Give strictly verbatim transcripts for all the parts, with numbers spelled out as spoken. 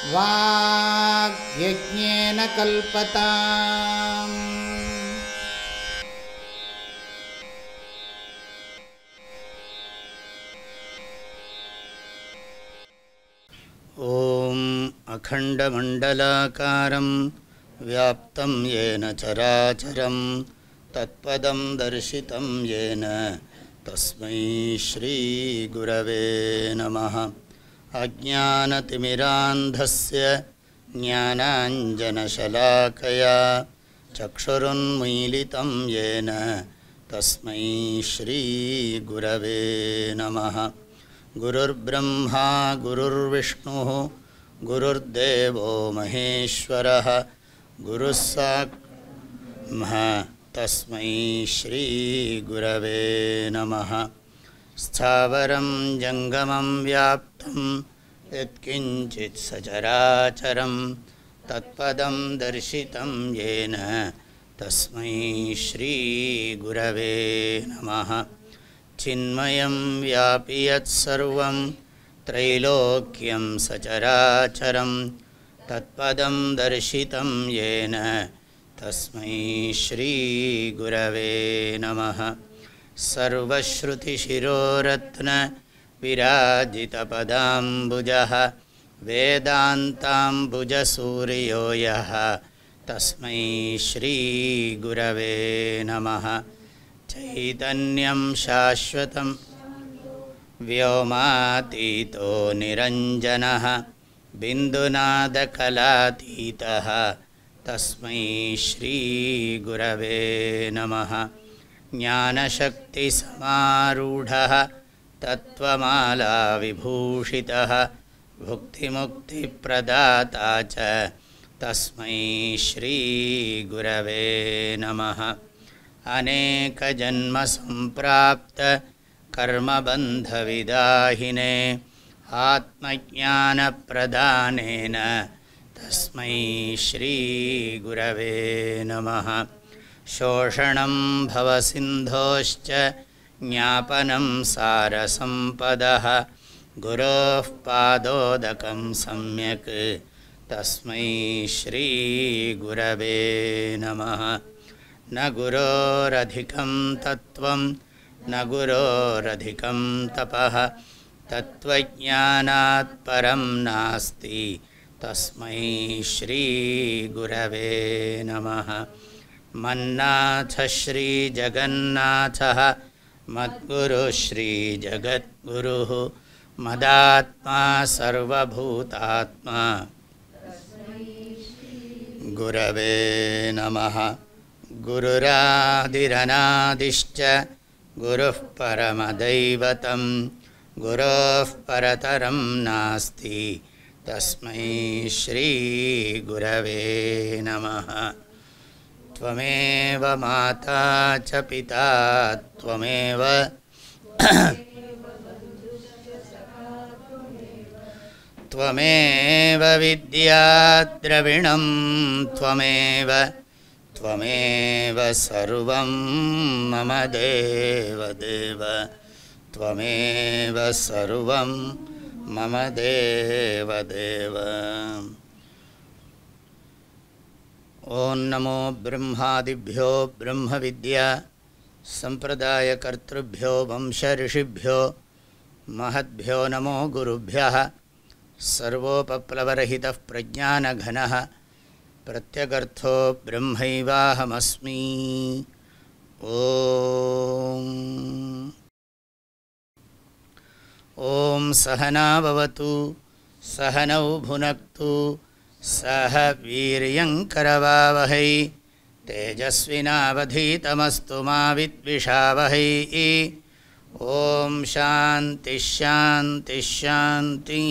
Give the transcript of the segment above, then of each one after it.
வாக்யஜ்ஞேன கல்பதாம். ஓம் அகண்டமண்டலாகாரம் வியாப்தம் ஏன சராசரம் தத்பதம் தர்சிதம் ஏன தஸ்மை ஸ்ரீ குரவே நமः. அஜ்ஞானதிமிராந்தஸ்ய ஞானாஞ்சனசலாக்கயா சக்ஷுருன்மீலிதம் ஏன தஸ்மை ஸ்ரீ குரவே நமः. குருர்ப்ரம்மா குருர்விஷ்ணுः குருர்தேவோ மகேஸ்வரः குருஸ்சாக்ஷாத் தஸ்மை ஸ்ரீ குரவே நமः. ஸ்தாவரம் ஜங்கமம் வியாப்தம் யத்கிஞ்சித் சசராசரம் தத்பதம் தர்சிதம் ஏன தஸ்மை ஸ்ரீ குரவே நமः. சின்மயம் வியாபி யத் சர்வம் த்ரைலோக்யம் சசராசரம் தத்பதம் தர்சிதம் ஏன தஸ்மை ஸ்ரீ குரவே நமः. சர்வஸ்ருதிசிரோரத்ன விராஜிதபதாம்புஜः வேதாந்தாம்புஜசூரியோ யः தஸ்மை ஸ்ரீ குரவே நமः. சைதன்யம் சாஸ்வதம் வ்யோமாதீதோ நிரஞ்சனः பிந்துநாதகலாதீதः தஸ்மை ஸ்ரீ குரவே நமः. ஞானசக்திசமாரூடः தத்வமாலா விபூஷிதः புக்திமுக்திப்ரதாதா ச தஸ்மை ஸ்ரீ குரவே நமः. அநேகஜன்மசம்பிராப்த கர்மபந்தவிதாஹினே ஆத்மஜானப்பிரதானேன தஸ்மை ஸ்ரீ குரவே நமः. சோஷணம் பவசிந்தோஷ்ச ஞாபனம் சாரசம்பதः குரோः பாதோதகம் சம்யக் தஸ்மை ஸ்ரீ குரவே நமः. ந குரோரதிகம் தத்துவம் ந குரோரதிகம் தபः தத்வஜானாத் பரம் நாஸ்தி தஸ்மை ஸ்ரீ குரவே நமः. மன்னாத ஸ்ரீ ஜகன்னாதः மத்குரு ஸ்ரீ ஜகத்குருः மதாத்மா சர்வபூதாத்மா குரவே நமः. குருராதிரநாதிஷ்ச குருः பரமதைவதம் குரோः பரதரம் நாஸ்தி தஸ்மை ஸ்ரீ குரவே நமः. த்வமேவ மாதா ச பிதா த்வமேவ த்வமேவ வித்யா த்ரவிணம் த்வமேவ த்வமேவ சர்வம் மம தேவ தேவ த்வமேவ சர்வம் மம தேவ தேவ. ஓம் நமோ பிரம்மாதிப்யோ பிரம்ம வித்யா சம்பிரதாய கர்த்ருப்யோ வம்ச ரிஷிப்யோ மஹத்யோ நமோ குருப்யः. சர்வோபப்ளவரஹிதः பிரஜானகணः பிரத்யகர்த்தோ பிரம்மைவாஹமஸ்மி. ஓம் ஓம் சஹனா பவது சஹனௌ புனக்து சஹ வீர்யங்கரவாவஹை தேஜஸ்வினாவதீதமஸ்து மா வித்விஷாவஹை. ஓம் சாந்தி ஷாந்தி ஷாந்தி.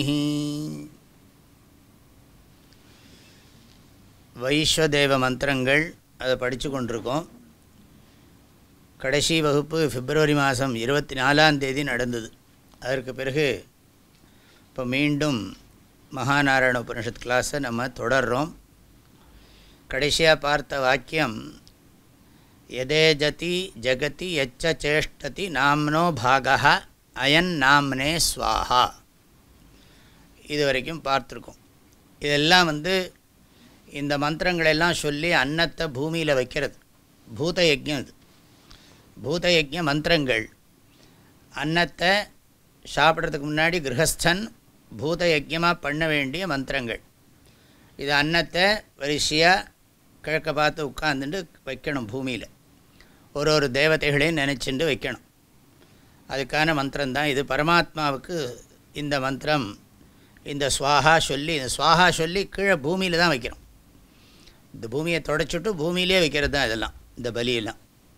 வைஸ்வதேவ மந்திரங்கள் அதை படித்து கொண்டிருக்கோம். கடைசி வகுப்பு பிப்ரவரி மாதம் இருபத்தி நாலாம் தேதி நடந்தது. அதற்கு பிறகு இப்போ மீண்டும் மகாநாராயண உபனிஷத் கிளாஸை நம்ம தொடர்றோம். கடைசியாக பார்த்த வாக்கியம் யதேஜதி ஜகதி யச்ச சேஷ்டதி நாம்னோ பாகः அயன் நாம்னே ஸ்வாஹா. இது வரைக்கும் பார்த்துருக்கோம். இதெல்லாம் வந்து இந்த மந்திரங்களெல்லாம் சொல்லி அன்னத்தை பூமியில் வைக்கிறது பூத யஜ்ஞம். இது பூத யஜ்ஞ மந்திரங்கள். அன்னத்தை சாப்பிட்றதுக்கு முன்னாடி கிரகஸ்தன் பூத யஜ்ஞமாக பண்ண வேண்டிய மந்திரங்கள். இது அன்னத்தை வரிசையாக கிழக்க பார்த்து உட்காந்துட்டு வைக்கணும். பூமியில் ஒரு ஒரு தேவதைகளையும் நினச்சிட்டு வைக்கணும். அதுக்கான மந்திரம்தான் இது. பரமாத்மாவுக்கு இந்த மந்திரம், இந்த ஸ்வாஹா சொல்லி, இந்த ஸ்வாஹா சொல்லி கீழே பூமியில் தான் வைக்கிறோம். இந்த பூமியை தொடச்சிட்டு பூமியிலே வைக்கிறது தான் இதெல்லாம், இந்த பலியெல்லாம்.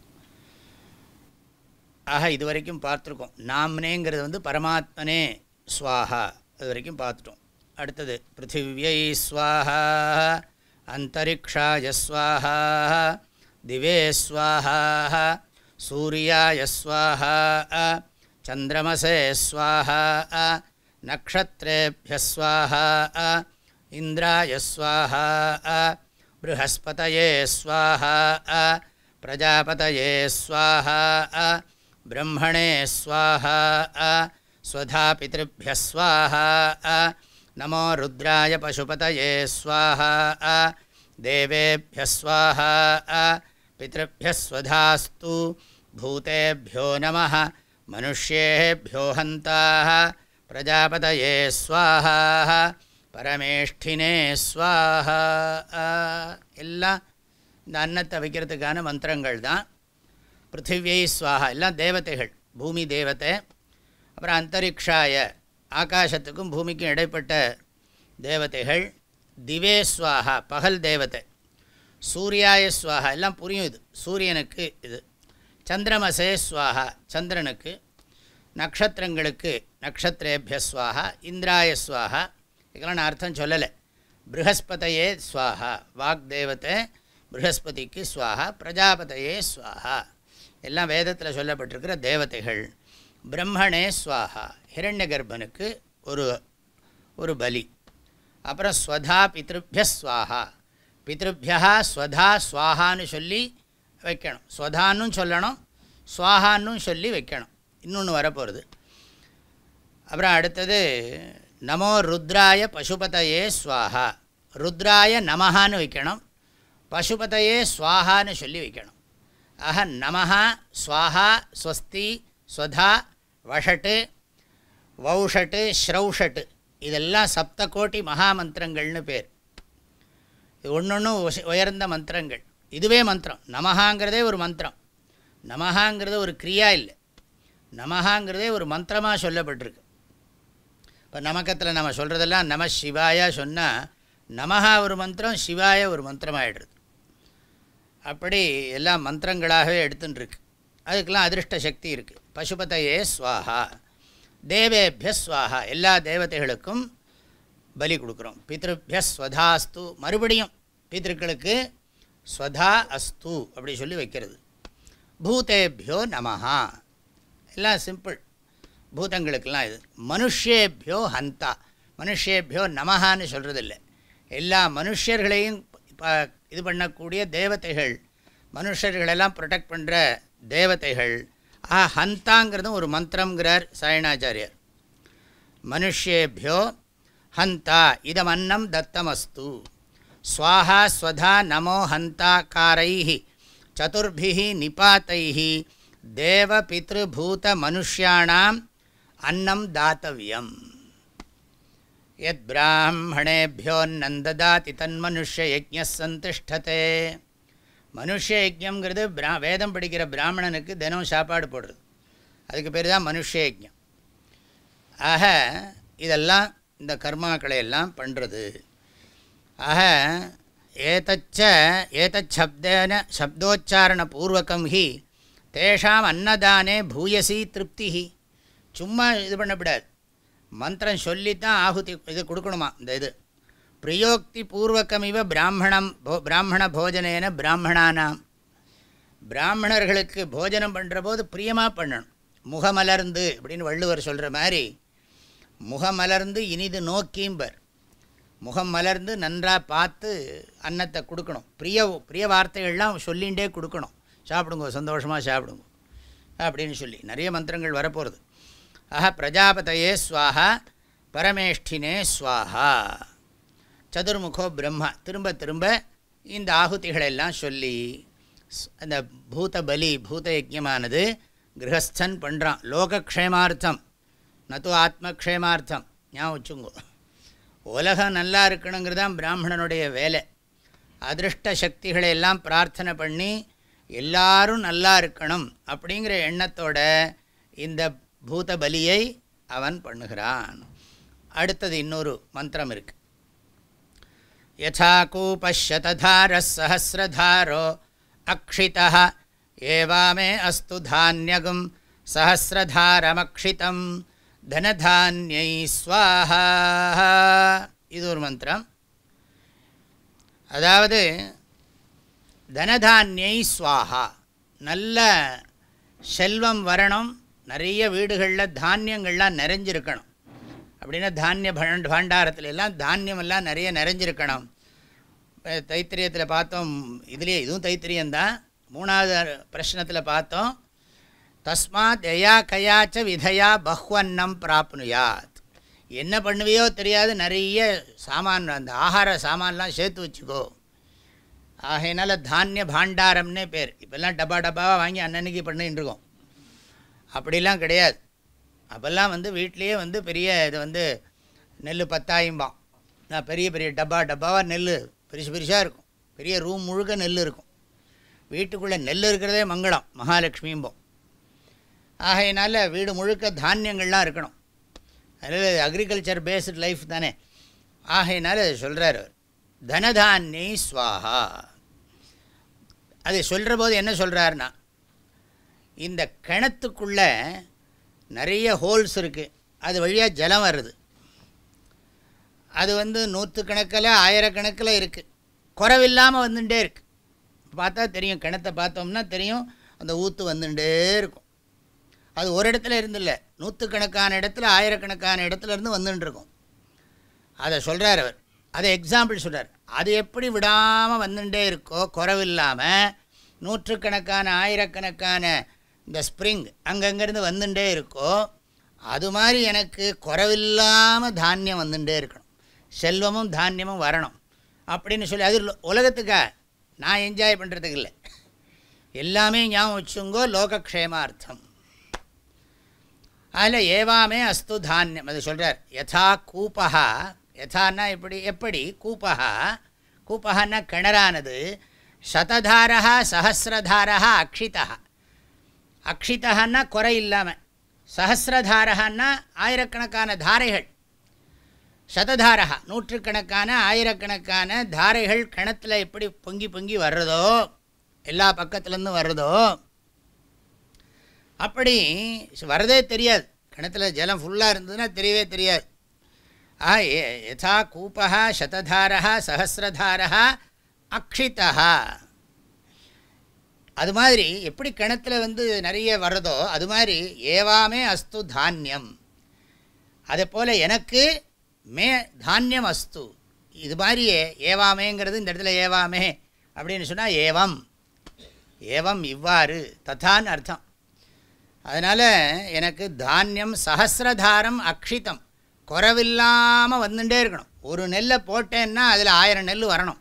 ஆக இது வரைக்கும் பார்த்துருக்கோம். நாம்னேங்கிறது வந்து பரமாத்மனே ஸ்வாஹா, அது வரைக்கும் பார்த்துட்டோம். அடுத்தது பிருத்திவியை ஸ்வாஹா, அந்தரிக்ஷாய ஸ்வாஹா, திவே ஸ்வாஹா, சூர்யாய ஸ்வாஹா, சந்திரமசே ஸ்வாஹா, நக்ஷத்ரேப்ய ஸ்வாஹா, இந்திராய ஸ்வாஹா, ப்ருஹஸ்பதயே ஸ்வாஹா, பிரஜாபதயே ஸ்வாஹா, பிரம்மணே ஸ்வாஹா, ஸ்வதா பித்ருப்ய ஸ்வாஹா, நமோ ருத்ராய பசுபதயே ஸ்வாஹா, தேவேப்ய ஸ்வாஹா, பித்ருப்ய ஸ்வதாஸ்து, பூதேப்யோ நமः, மனுஷ்யேப்யோ ஹந்தாः, பிரஜாபதயே ஸ்வாஹா, பரமேஷ்டினே ஸ்வாஹா. எல்லாம் இந்த அன்னத்தை வைக்கிறதுக்கான மந்திரங்கள் தான். பிருத்திவியை ஸ்வாஹா எல்லாம் தேவதைகள், பூமி தேவதை. அப்புறம் அந்தரிக்ஷாய ஆகாசத்துக்கும் பூமிக்கும் இடைப்பட்ட தேவதைகள். திவே ஸ்வாஹா பகல் தேவதை. சூர்யாய ஸ்வாஹா எல்லாம் புரியும், இது சூரியனுக்கு. இது சந்திரமசே ஸ்வாஹா சந்திரனுக்கு. நக்ஷத்திரங்களுக்கு நக்ஷத்ரேபிய ஸ்வாஹா, இந்திராய ஸ்வாஹா. இதுக்கெல்லாம் நான் அர்த்தம் சொல்லலை. ப்ருஹஸ்பதையே ஸ்வாஹா வாக் தேவத்தை, ப்ருஹஸ்பதிக்கு ஸ்வாஹா, பிரஜாபதையே ஸ்வாஹா எல்லாம் வேதத்தில் சொல்லப்பட்டிருக்கிற தேவதைகள். பிரம்மணே ஸ்வாஹா ஹிரண்ய கர்ப்பனுக்கு ஒரு ஒரு பலி. அப்புறம் ஸ்வதா பித்ருபிய ஸ்வாஹா, பித்ருபியா ஸ்வதா ஸ்வாஹான்னு சொல்லி வைக்கணும். ஸ்வதான்னு சொல்லணும், ஸ்வாஹான்னு சொல்லி வைக்கணும். இன்னொன்று வரப்போகிறது. அப்புறம் அடுத்தது நமோ ருத்ராய பசுபதையே ஸ்வாஹா, ருத்ராய நமஹான்னு வைக்கணும், பசுபதையே ஸ்வாஹான்னு சொல்லி வைக்கணும். ஆஹ நமஹா ஸ்வாஹா ஸ்வஸ்தி ஸ்வதா வஷட்டு வௌஷட்டு ஸ்ரௌஷட்டு இதெல்லாம் சப்த கோட்டி மகாமந்திரங்கள்னு பேர். இது ஒன்று ஒன்று உயர்ந்த மந்திரங்கள். இதுவே மந்திரம். நமஹாங்கிறதே ஒரு மந்திரம். நமஹாங்கிறது ஒரு கிரியா இல்லை, நமஹாங்கிறதே ஒரு மந்திரமாக சொல்லப்பட்டிருக்கு. இப்போ நமக்கத்தில் நம்ம சொல்கிறதெல்லாம் நம சிவாயா சொன்னால் நமஹா ஒரு மந்திரம், சிவாய ஒரு மந்திரமாகிடுறது. அப்படி எல்லாம் மந்திரங்களாகவே எடுத்துட்டுருக்கு. அதுக்கெல்லாம் அதிருஷ்ட சக்தி இருக்குது. பசுபதையே ஸ்வாஹா, தேவேபிய ஸ்வாஹா எல்லா தேவதைகளுக்கும் பலி கொடுக்குறோம். பித்ருபிய ஸ்வதாஸ்து மறுபடியும் பித்ருக்களுக்கு ஸ்வதா அஸ்து அப்படி சொல்லி வைக்கிறது. பூதேபியோ நமஹா எல்லாம் சிம்பிள், பூதங்களுக்கெல்லாம் இது. மனுஷேபியோ ஹந்தா, மனுஷேபியோ நமஹான்னு சொல்கிறதில்லை. எல்லா மனுஷர்களையும் இது பண்ணக்கூடிய தேவதைகள், மனுஷர்களெல்லாம் ப்ரொடெக்ட் பண்ணுற தேவதைகள். ஆ ஹந்தாங்கிறதும் ஒரு மந்திரங்கிறார் சாயணாச்சாரியர். மனுஷேபியோ ஹந்தா இதம் அன்னம் தத்தமஸ்து, ஸ்வாஹா ஸ்வதா நமோ ஹந்தாக்காரைஹி சதுர்பிஹி நிபாத்தைஹி தேவ பித்ருபூத மனுஷ்யாணாம் அன்னம் தாத்தவியம். யத் பிராமணேபியோன்னந்ததாதி தன்மனுஷ்ய யஜ்ஞ சந்திஷ்டதே. மனுஷ்ய யஜ்ஞங்கிறது பிரா வேதம் படிக்கிற பிராமணனுக்கு தினம் சாப்பாடு போடுறது, அதுக்கு பேர் தான் மனுஷ்ய யஜ்ஞம். ஆக இதெல்லாம் இந்த கர்மாக்களை எல்லாம் பண்ணுறது. ஆக ஏதச்ச ஏதச்சப்தேன சப்தோச்சாரண பூர்வகம் ஹி தேஷாம் அன்னதானே பூயசி திருப்தி. சும்மா இது பண்ணக்கூடாது, மந்திரம் சொல்லித்தான் ஆகுதி இது கொடுக்கணுமா. இந்த இது பிரியோக்தி பூர்வகமிவ பிராமணம் பிராமண போஜனேன பிராமணானாம். பிராமணர்களுக்கு போஜனம் பண்ணுற போது பிரியமாக பண்ணணும். முகமலர்ந்து அப்படின்னு வள்ளுவர் சொல்கிற மாதிரி, முகமலர்ந்து இனிது நோக்கிம்பர். முகம் மலர்ந்து நன்றாக பார்த்து அன்னத்தை கொடுக்கணும். பிரிய பிரிய வார்த்தைகள்லாம் சொல்லிகிட்டே கொடுக்கணும். சாப்பிடுங்க, சந்தோஷமாக சாப்பிடுங்க அப்படின்னு சொல்லி நிறைய மந்திரங்கள் வரப்போகிறது. ஆஹா பிரஜாபதையே ஸ்வாஹா, பரமேஷ்டினே ஸ்வாஹா, சதுர்முகோ பிரம்மா, திரும்ப திரும்ப இந்த ஆகுதிகளெல்லாம் சொல்லி அந்த பூத பலி பூத யஜ்யமானது கிரகஸ்தன் பண்ணுறான் லோகக்ஷேமார்த்தம், நது ஆத்மக்ஷேமார்த்தம். ஞாபகம் வச்சுங்கோ, உலகம் நல்லா இருக்கணுங்கிறதான் பிராமணனுடைய வேலை. அதிருஷ்ட சக்திகளை எல்லாம் பிரார்த்தனை பண்ணி எல்லாரும் நல்லா இருக்கணும் அப்படிங்கிற எண்ணத்தோட இந்த பூத பலியை அவன் பண்ணுகிறான். அடுத்தது இன்னொரு மந்திரம் இருக்கு. யதா கூபஷததாரஸ் சஹஸ்ரதாரோ அக்ஷிதः ஏவாமே அஸ்து தான்யகும் சஹஸ்ரதாரமக்ஷிதம் தனதான்யை ஸ்வாஹா. இது ஒரு மந்திரம். அதாவது தனதான்யை ஸ்வாஹா, நல்ல செல்வம் வரணும், நிறைய வீடுகளில் தானியங்கள்லாம் நிறைஞ்சிருக்கணும். அப்படின்னா தானிய பண்ட பாண்டாரத்துல எல்லாம் தானியமெல்லாம் நிறைய நிறைஞ்சிருக்கணும். தைத்திரியத்தில் பார்த்தோம், இதுலேயே இதுவும் தைத்திரியந்தான். மூணாவது பிரश्னத்தில் பார்த்தோம், தஸ்மாத் யயா கயாச்ச விதையா பஹ்வன்னம் பிராப்னுயாத். என்ன பண்ணுவியோ தெரியாது, நிறைய சாமான் அந்த ஆகார சாமான்லாம் சேர்த்து வச்சுக்கோ. ஆகையினால தானிய பாண்டாரம்னே பேர். இப்போல்லாம் டப்பா டப்பாவாக வாங்கி அன்னன்னைக்கு பண்ணின்னு இருக்கோம். அப்படிலாம் கிடையாது. அப்போல்லாம் வந்து வீட்லேயே வந்து பெரிய இது வந்து நெல் பத்தாயிம்பான், பெரிய பெரிய டப்பா டப்பாவாக நெல் பெருசு பெருசாக இருக்கும். பெரிய ரூம் முழுக்க நெல் இருக்கும். வீட்டுக்குள்ளே நெல் இருக்கிறதே மங்களம், மகாலட்சுமிம்போம். ஆகையினால வீடு முழுக்க தானியங்கள்லாம் இருக்கணும். அதில் அக்ரிகல்ச்சர் பேஸ்டு லைஃப் தானே. ஆகையினால சொல்கிறார் அவர், தனதான்யை ஸ்வாஹா. அது சொல்கிற போது என்ன சொல்கிறாருன்னா, இந்த கிணத்துக்குள்ளே நிறைய ஹோல்ஸ் இருக்குது, அது வழியாக ஜலம் வருது. அது வந்து நூற்றுக்கணக்கில் ஆயிரக்கணக்கில் இருக்குது, குறைவில்லாமல் வந்துட்டே இருக்குது. பார்த்தா தெரியும், கிணத்தை பார்த்தோம்னா தெரியும், அந்த ஊற்று வந்துட்டே இருக்கும். அது ஒரு இடத்துல இருந்தில்ல, நூற்றுக்கணக்கான இடத்துல ஆயிரக்கணக்கான இடத்துல இருந்து வந்துட்டுருக்கும். அதை சொல்கிறார் அவர். அதை எக்ஸாம்பிள் சொல்கிறார். அது எப்படி விடாமல் வந்துட்டே இருக்கோ, குறைவில்லாமல் நூற்றுக்கணக்கான ஆயிரக்கணக்கான இந்த ஸ்ப்ரிங் அங்கங்கேருந்து வந்துட்டே இருக்கோ, அது மாதிரி எனக்கு குறைவில்லாமல் தானியம் வந்துட்டே இருக்கணும், செல்வமும் தானியமும் வரணும் அப்படின்னு சொல்லி. அது உலகத்துக்கா நான் என்ஜாய் பண்ணுறதுக்கு இல்லை, எல்லாமே ஞாபகம் வச்சுங்கோ, லோகக்ஷேமார்த்தம். அதில் ஏவாமே அஸ்து தானியம் அது சொல்கிறார். யதா கூபஹா, யதான்னா எப்படி எப்படி கூபஹா, கூபஹான்னா கிணறானது, சததாரா சஹசிரதாரா அக்ஷிதா, அக்ஷிதான்னா குறை இல்லாமல், சஹசிரதாரஹான்னா ஆயிரக்கணக்கான தாரைகள், சததாரா நூற்றுக்கணக்கான ஆயிரக்கணக்கான தாரைகள் கிணத்துல எப்படி பொங்கி பொங்கி வர்றதோ, எல்லா பக்கத்துலேருந்து வர்றதோ, அப்படி வரதே தெரியாது. கிணத்துல ஜலம் ஃபுல்லாக இருந்ததுன்னா தெரியவே தெரியாது. ஆ யதா கூபஹா சததாரா சஹசிரதாரா அக்ஷிதா, அது மாதிரி எப்படி கிணத்துல வந்து நிறைய வர்றதோ அது மாதிரி ஏவாமே அஸ்து தானியம், அதே போல் எனக்கு மே தானியம் அஸ்து. இது மாதிரியே ஏவாமேங்கிறது இந்த இடத்துல ஏவாமே அப்படின்னு சொன்னால் ஏவம், ஏவம் இவ்வாறு, ததான்னு அர்த்தம். அதனால் எனக்கு தானியம் சஹசிரதாரம் அக்ஷிதம், குறைவில்லாமல் வந்துட்டே இருக்கணும். ஒரு நெல்லை போட்டேன்னா அதில் ஆயிரம் நெல் வரணும்.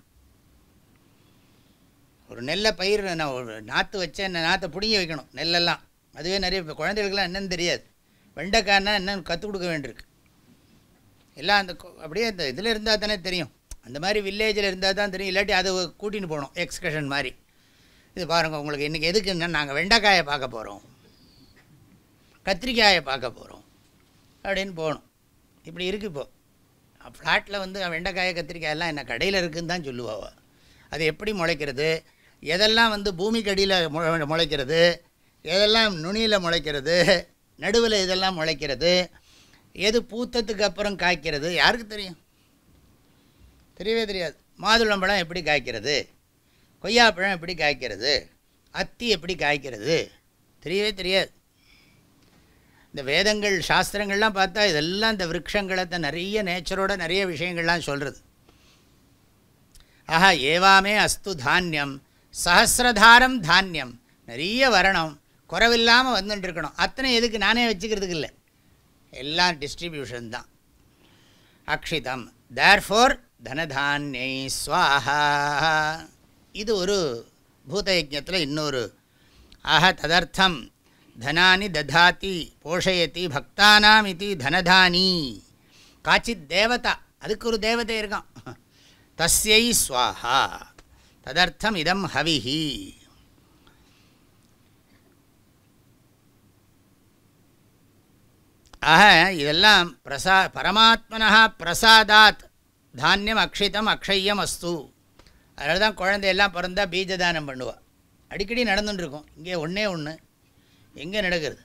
ஒரு நெல்லை பயிர் நான் ஒரு நாற்று வச்சேன், நாற்றை பிடிங்கி வைக்கணும் நெல்லெல்லாம். அதுவே நிறைய இப்போ குழந்தைகளுக்கெல்லாம் என்னென்னு தெரியாது, வெண்டைக்காய்னா என்னென்னு கற்றுக் கொடுக்க வேண்டியிருக்கு. எல்லாம் அந்த அப்படியே இந்த இதில் இருந்தால் தானே தெரியும், அந்த மாதிரி வில்லேஜில் இருந்தால் தான் தெரியும். இல்லாட்டி அதை கூட்டின்னு போகணும் எக்ஸ்கர்ஷன் மாதிரி. இது பாருங்கள், உங்களுக்கு இன்றைக்கி எதுக்குன்னா நாங்கள் வெண்டைக்காயை பார்க்க போகிறோம், கத்திரிக்காயை பார்க்க போகிறோம் அப்படின்னு போகணும். இப்படி இருக்குது இப்போது. ஃப்ளாட்டில் வந்து வெண்டைக்காயை கத்திரிக்காயெல்லாம் என்ன கடையில் இருக்குதுன்னு தான் சொல்லுவாள். அது எப்படி முளைக்கிறது, எதெல்லாம் வந்து பூமிக்கடியில் மு முளைக்கிறது, எதெல்லாம் நுனியில் முளைக்கிறது, நடுவில் இதெல்லாம் முளைக்கிறது, எது பூத்தத்துக்கு அப்புறம் காய்க்கிறது, யாருக்கு தெரியும்? தெரியவே தெரியாது. மாதுளம்பழம் எப்படி காய்க்கிறது, கொய்யாப்பழம் எப்படி காய்க்கிறது, அத்தி எப்படி காய்க்கிறது, தெரியவே தெரியாது. இந்த வேதங்கள் சாஸ்திரங்கள்லாம் பார்த்தா இதெல்லாம் இந்த விருட்சங்களை தான் நிறைய நேச்சரோட நிறைய விஷயங்கள்லாம் சொல்கிறது. ஆஹா ஏவாமே அஸ்து தானியம் சஹசிரதாரம் தானியம், நிறைய வரணும், குறைவில்லாமல் வந்துட்டு இருக்கணும். அத்தனை எதுக்கு நானே வச்சுக்கிறதுக்கு இல்லை, எல்லாம் டிஸ்ட்ரிபியூஷன் தான். அக்ஷிதம் தேர்ஃபோர் தனதான்யை ஸ்வாஹா. இது ஒரு பூதயஜத்தில் இன்னொரு. ஆஹ ததர்த்தம் தனானி ததாதி போஷயதி பக்தானாம் இது தனதானி. காச்சித் தேவதா, அதுக்கு ஒரு தேவதை இருக்கான். தஸ்யை ஸ்வாஹா ததர்த்தம் இதம் ஹவிஹி. ஆக இதெல்லாம் பிரசா பரமாத்மனா பிரசாதாத் தானியம் அக்ஷிதம் அக்ஷயம் அஸ்து. அதனால தான் குழந்தையெல்லாம் பிறந்தால் பீஜதானம் பண்ணுவாள். அடிக்கடி நடந்துட்டுருக்கோம். இங்கே ஒன்றே ஒன்று எங்கே நடக்கிறது.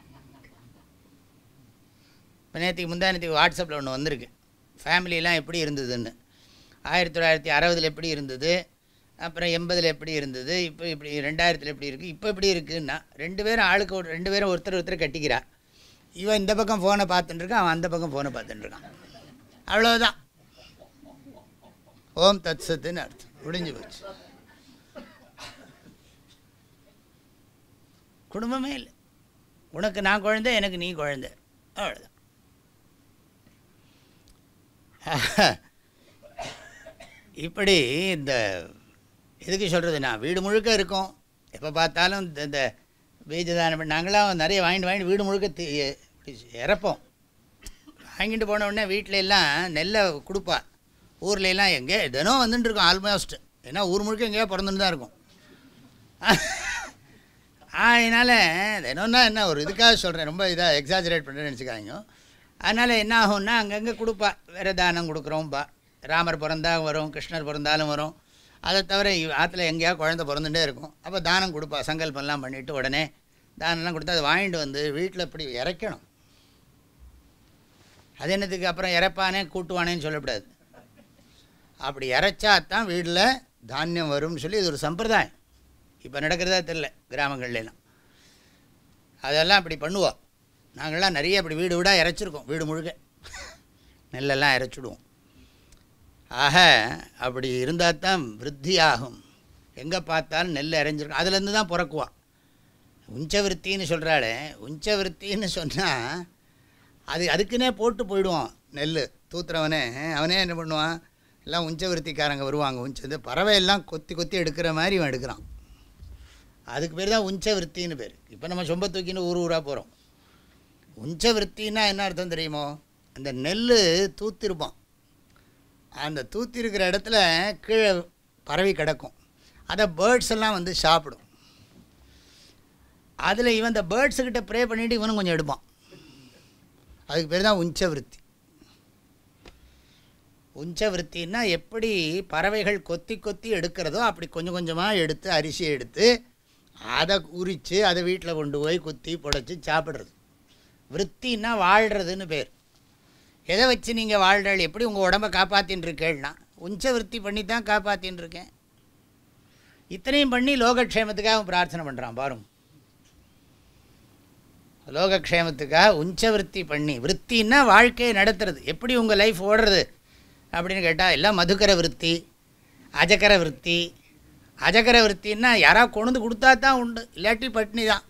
இப்போ நேற்றுக்கு முந்தானத்துக்கு வாட்ஸ்அப்பில் ஒன்று வந்திருக்கு, ஃபேமிலியெலாம் எப்படி இருந்ததுன்னு. ஆயிரத்தி தொள்ளாயிரத்தி அறுபதில் எப்படி இருந்தது, அப்புறம் எண்பதில் எப்படி இருந்தது, இப்போ இப்படி ரெண்டாயிரத்தில் எப்படி இருக்குது, இப்போ எப்படி இருக்குன்னா ரெண்டு பேரும் ஆளுக்கு ஒரு ரெண்டு பேரும் ஒருத்தர் ஒருத்தர் கட்டிக்கிறா. இவன் இந்த பக்கம் ஃபோனை பார்த்துட்டுருக்கான், அவன் அந்த பக்கம் ஃபோனை பார்த்துட்டுருக்கான். அவ்வளோதான். ஓம் தத் சத்துன்னு அர்த்தம், முடிஞ்சு போச்சு. குடும்பமே இல்லை. உனக்கு நான் குழந்தை, எனக்கு நீ குழந்தை, அவ்வளோதான். இப்படி இந்த எதுக்கு சொல்கிறதுனா வீடு முழுக்க இருக்கும். எப்போ பார்த்தாலும் இந்த இந்த பீஜதானம் நாங்களாம் நிறைய வாங்கிட்டு வாங்கிட்டு வீடு முழுக்க இறப்போம். வாங்கிட்டு போன உடனே வீட்டில எல்லாம் நெல்லை கொடுப்பா. ஊர்லெலாம் எங்கே தினம் வந்துட்டுருக்கோம் ஆல்மோஸ்ட். ஏன்னா ஊர் முழுக்க எங்கேயோ பிறந்துட்டு தான் இருக்கும். அதனால் தினம்னா என்ன ஒரு இதுக்காக சொல்கிறேன், ரொம்ப இதாக எக்ஸாஜரேட் பண்ணுறேன்னு நினச்சிக்காங்க. அதனால் என்ன ஆகும்னா அங்கங்கே கொடுப்பா. வேறு தானம் கொடுக்குறோம்பா. ராமர் பிறந்தால் வரும், கிருஷ்ணர் பிறந்தாலும் வரும். அதை தவிர ஆற்றுல எங்கேயா குழந்தை பிறந்துகிட்டே இருக்கும். அப்போ தானம் கொடுப்பா. சங்கல்பம்லாம் பண்ணிவிட்டு உடனே தானம்லாம் கொடுத்து அதை வாங்கிட்டு வந்து வீட்டில் இப்படி இறைக்கணும். அது என்னத்துக்கு அப்புறம் இறப்பானே கூட்டுவானேன்னு சொல்லக்கூடாது. அப்படி இறைச்சாத்தான் வீட்டில் தானியம் வரும்னு சொல்லி இது ஒரு சம்பிரதாயம். இப்போ நடக்கிறதா தெரில கிராமங்கள்லாம். அதெல்லாம் அப்படி பண்ணுவோம். நாங்கள்லாம் நிறைய அப்படி வீடு வீடாக இறைச்சிருக்கோம். வீடு முழுக்க நெல்லெல்லாம் இறைச்சிடுவோம். ஆக அப்படி இருந்தால் தான் விருத்தி ஆகும். எங்கே பார்த்தாலும் நெல் இறைஞ்சிருக்கும். அதுலேருந்து தான் பிறக்குவான். உஞ்சவிருத்தின்னு சொல்கிறாளே, உஞ்சவிருத்தின்னு சொன்னால் அது அதுக்குன்னே போட்டு போயிடுவான். நெல் தூத்துறவனே அவனே என்ன பண்ணுவான், எல்லாம் உஞ்சவிருத்திக்காரங்க வருவாங்க. உஞ்ச பறவையெல்லாம் கொத்தி கொத்தி எடுக்கிற மாதிரி இவன் எடுக்கிறான். அதுக்கு பேர் தான் உஞ்சவிருத்தின்னு பேர். இப்போ நம்ம சொம்ப தூக்கின்னு ஊர் ஊராக போகிறோம். உஞ்சவிருத்தின்னா என்ன அர்த்தம் தெரியுமோ, அந்த நெல் தூத்திருப்பான். அந்த தூத்தி இருக்கிற இடத்துல கீழே பறவை கிடக்கும். அதை பேர்ட்ஸ் எல்லாம் வந்து சாப்பிடும். அதில் இவன் இந்த பேர்ட்ஸுக்கிட்ட ப்ரே பண்ணிவிட்டு இவனும் கொஞ்சம் எடுப்பான். அதுக்கு பேர் தான் உஞ்சவிருத்தி. உஞ்சவிருத்தின்னா எப்படி பறவைகள் கொத்தி கொத்தி எடுக்கிறதோ அப்படி கொஞ்சம் கொஞ்சமாக எடுத்து அரிசி எடுத்து அதை உரித்து அதை வீட்டில் கொண்டு போய் குத்தி புடைச்சி சாப்பிட்றது. விருத்தின்னா வாழ்கிறதுன்னு பேர். எதை வச்சு நீங்கள் வாழ்கிறாள், எப்படி உங்கள் உடம்பை காப்பாற்றின்னு இருக்கேன்னா உஞ்ச விருத்தி பண்ணி தான் காப்பாற்றின்னு இருக்கேன். இத்தனையும் பண்ணி லோகக்ஷேமத்துக்காக பிரார்த்தனை பண்ணுறான் பாருங்க. லோகக்ஷேமத்துக்காக உஞ்ச விருத்தி பண்ணி, விற்த்தின்னா வாழ்க்கையை நடத்துறது, எப்படி உங்கள் லைஃப் ஓடுறது அப்படின்னு கேட்டால் எல்லாம் மதுக்கர விருத்தி, அஜகர விருத்தி. அஜகர விருத்தின்னா யாராவது கொண்டு கொடுத்தா தான் உண்டு, இல்லாட்டி பட்னி தான்.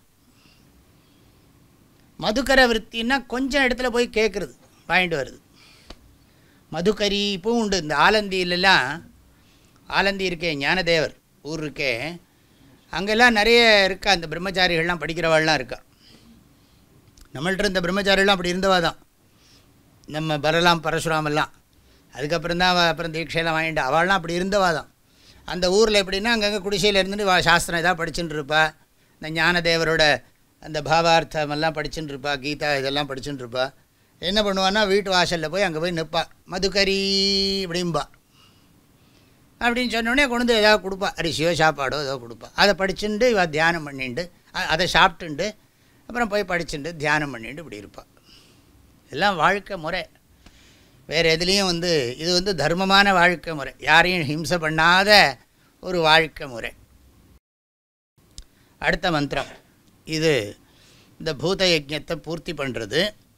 மதுக்கர விருத்தின்னா கொஞ்சம் இடத்துல போய் கேட்குறது, வாங்கிட்டு வருது. மதுக்கரி இப்போவும் உண்டு. இந்த ஆலந்தியிலலாம், ஆலந்தி இருக்கே ஞானதேவர் ஊர் இருக்கே, அங்கெல்லாம் நிறைய இருக்கா. அந்த பிரம்மச்சாரிகள்லாம் படிக்கிறவாள்லாம் இருக்கா. நம்மள்ட்ட இந்த பிரம்மச்சாரிகள்லாம் அப்படி இருந்தவா தான். நம்ம பரலாம் பரசுராமெல்லாம் அதுக்கப்புறம் தான் அப்புறம் தீட்சையெல்லாம் வாங்கிட்டு அவள்லாம் அப்படி இருந்தவா தான். அந்த ஊரில் எப்படின்னா அங்கங்கே குடிசையில் இருந்துட்டு வா சாஸ்திரம் இதாக படிச்சுட்டு இருப்பா. இந்த ஞானதேவரோட அந்த பாவார்த்தமெல்லாம் படிச்சுட்டு இருப்பா, கீதா இதெல்லாம் படிச்சுட்டு இருப்பா. என்ன பண்ணுவான்னா வீட்டு வாசலில் போய் அங்கே போய் நிற்பா. மதுக்கரி அப்படிம்பா. அப்படின்னு சொன்னோடனே கொண்டு வந்து ஏதாவது கொடுப்பா, அரிசியோ சாப்பாடோ ஏதோ கொடுப்பா. அதை படிச்சுட்டு இவ தியானம் பண்ணிட்டு அதை சாப்பிட்டுண்டு அப்புறம் போய் படிச்சுட்டு தியானம் பண்ணிட்டு இப்படி இருப்பாள். எல்லாம் வாழ்க்கை முறை. வேறு எதுலேயும் வந்து இது வந்து தர்மமான வாழ்க்கை முறை, யாரையும் ஹிம்சை பண்ணாத ஒரு வாழ்க்கை முறை. அடுத்த மந்திரம் இது இந்த பூத யஜ்ஞத்தை பூர்த்தி பண்ணுறது.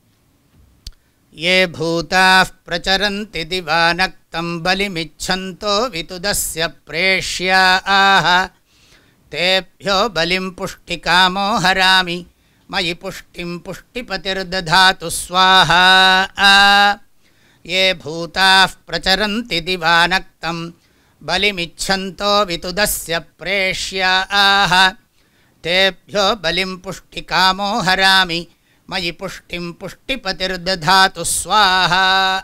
ஏ பூதாः பிரசரந்தி திவானக்தம் பலிமிச்சந்தோ விதுதஸ்ய பிரேஷ்யாः தேப்யோ பலிம் புஷ்டிகாமோ ஹராமி மயி புஷ்டிம் புஷ்டிபதிர்ததாது ஸ்வாஹா. ये भूताः प्रचरन्ति दिवानक्तं बलिमिच्छन्तो वितुदस्य प्रेष्याः तेभ्यो बलिं पुष्टिकामो हरामि मयि पुष्टिं पुष्टिपतिर्दधातु स्वाहा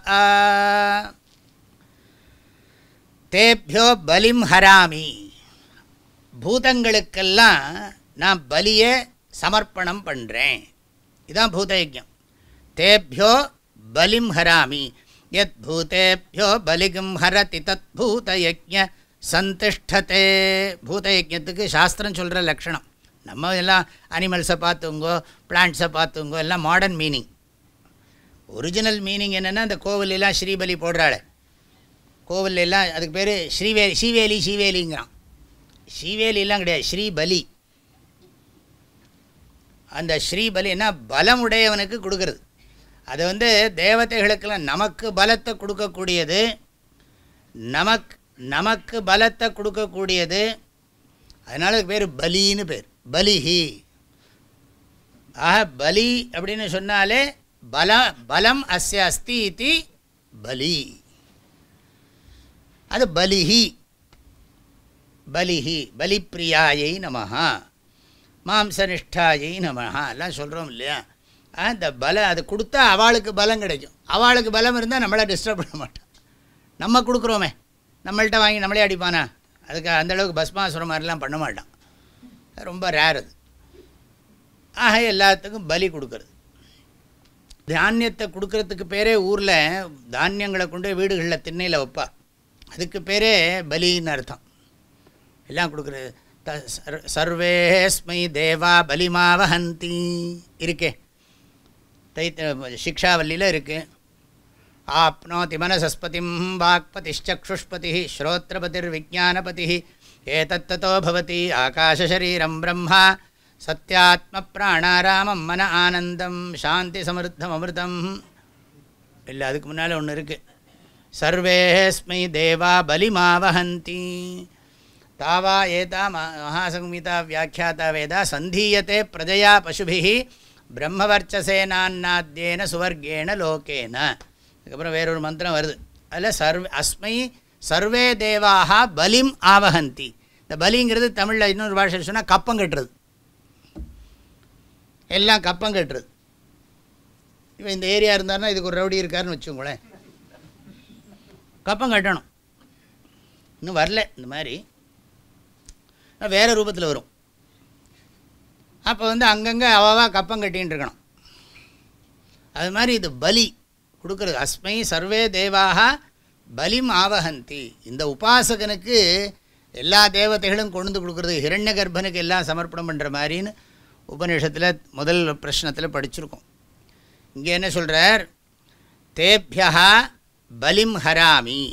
तेभ्यो बलिं हरामि பூதங்களுக்கெல்லாம் நான் பலியை சமர்ப்பணம் பண்ணுறேன். இதுதான் பூதயஜ்ஞம். தேப்யோ பலிம் ஹராமி யத் பூதேப்யோ பலிகும் ஹரதி தத் பூதயஜ்ஞ சந்திஷ்டதே. பூதயஜ்ஞத்துக்கு சாஸ்திரம் சொல்கிற லக்ஷணம். நம்ம எல்லாம் அனிமல்ஸை பார்த்துங்கோ, பிளான்ட்ஸை பார்த்துங்கோ, எல்லாம் மாடர்ன் மீனிங். ஒரிஜினல் மீனிங் என்னென்னா இந்த கோவிலெல்லாம் ஸ்ரீபலி போடுறாள். கோவிலெல்லாம் அதுக்கு பேர் ஸ்ரீவேலி ஸ்ரீவேலி ஸ்ரீவேலிங்கிறான். ஸ்ரீவேலிலாம் கிடையாது, ஸ்ரீபலி. அந்த ஸ்ரீபலின்னா பலம் உடையவனுக்கு கொடுக்கறது. அது வந்து தேவதைகளுக்கெல்லாம் நமக்கு பலத்தை கொடுக்கக்கூடியது, நமக்கு நமக்கு பலத்தை கொடுக்கக்கூடியது. அதனால் அதுக்கு பேர் பலின்னு பேர், பலிஹி. ஆக பலி அப்படின்னு சொன்னாலே பல பலம் அஸ்ய அஸ்தி இதி பலி. அது பலிஹி. பலிஹி பலிப்பிரியாயை நமஹா மாம்சனிஷ்டாயை நமஹா எல்லாம் சொல்கிறோம் இல்லையா. அந்த பலம் அது கொடுத்தா அவளுக்கு பலம் கிடைக்கும். அவளுக்கு பலம் இருந்தால் நம்மளை டிஸ்டர்ப் பண்ண மாட்டான். நம்ம கொடுக்குறோமே, நம்மள்கிட்ட வாங்கி நம்மளே அடிப்பானா? அதுக்கு அந்தளவுக்கு பஸ்மாசுரம் மாதிரிலாம் பண்ண மாட்டான். ரொம்ப ரேர் அது. ஆக எல்லாத்துக்கும் பலி கொடுக்கறது. தானியத்தை கொடுக்கறதுக்கு பேரே ஊரில் தானியங்களை கொண்டு வீடுகளில் திண்ணையில் வைப்பா. அதுக்கு பேரே பலின்னு அர்த்தம். எல்லாம் கொடுக்குறது. த சர்வேஸ்மை தேவா பலிமாவஹந்தி இருக்கே, தை சிக்ஷாவல்லியில் இருக்குது. ஆப்னோதி மனசஸ்பதிம் வாக்பதிச்சக்ஷுஷ்பதி ஸ்ரோத்ரபதிர் விஜானபதி ஏதத்தோ பவதி ஆகாசசரீரம் பிரம்மா சத்யாத்ம பிராணாராமம் மன ஆனந்தம் சாந்தி சமிருத்தம் அமிர்தம். இல்லை, அதுக்கு முன்னால் ஒன்று இருக்குது. சர்வேஸ்மை தேவா பலிமாவஹந்தி தாவா ஏதா மகாசங்கீதா வியாக்கியாதா வேதா சந்தீயத்தே பிரஜயா பசுபிः பிரம்மவர்ச்சசேனான்னாத்யேன சுவர்கேண லோகேன. அதுக்கப்புறம் வேறொரு மந்திரம் வருது. அதில் சர்வ அஸ்மை சர்வே தேவாக பலிம் ஆவஹந்தி. இந்த பலிங்கிறது தமிழில் இன்னொரு பாஷை சொன்னால் கப்பம் கட்டுறது. எல்லாம் கப்பம் கட்டுறது. இப்போ இந்த ஏரியா இருந்தாருன்னா இதுக்கு ஒரு ரவுடி இருக்காருன்னு வச்சுக்கோங்களேன், கப்பம் கட்டணும். இன்னும் வரல, இந்த மாதிரி வேறு ரூபத்தில் வரும். அப்போ வந்து அங்கங்கே அவாவா கப்பம் கட்டின்னு இருக்கணும். அது மாதிரி இது பலி கொடுக்குறது. அஸ்மை சர்வே தேவாக பலிம் ஆவஹந்தி. இந்த உபாசகனுக்கு எல்லா தேவதைகளும் கொண்டு கொடுக்குறது. ஹிரண்ய கர்ப்பனுக்கு எல்லாம் சமர்ப்பணம் பண்ணுற மாதிரின்னு உபநிஷத்தில் முதல் பிரஷ்னத்தில் படிச்சிருக்கோம். இங்கே என்ன சொல்கிறார்? தேப்யா பலிம் ஹராமி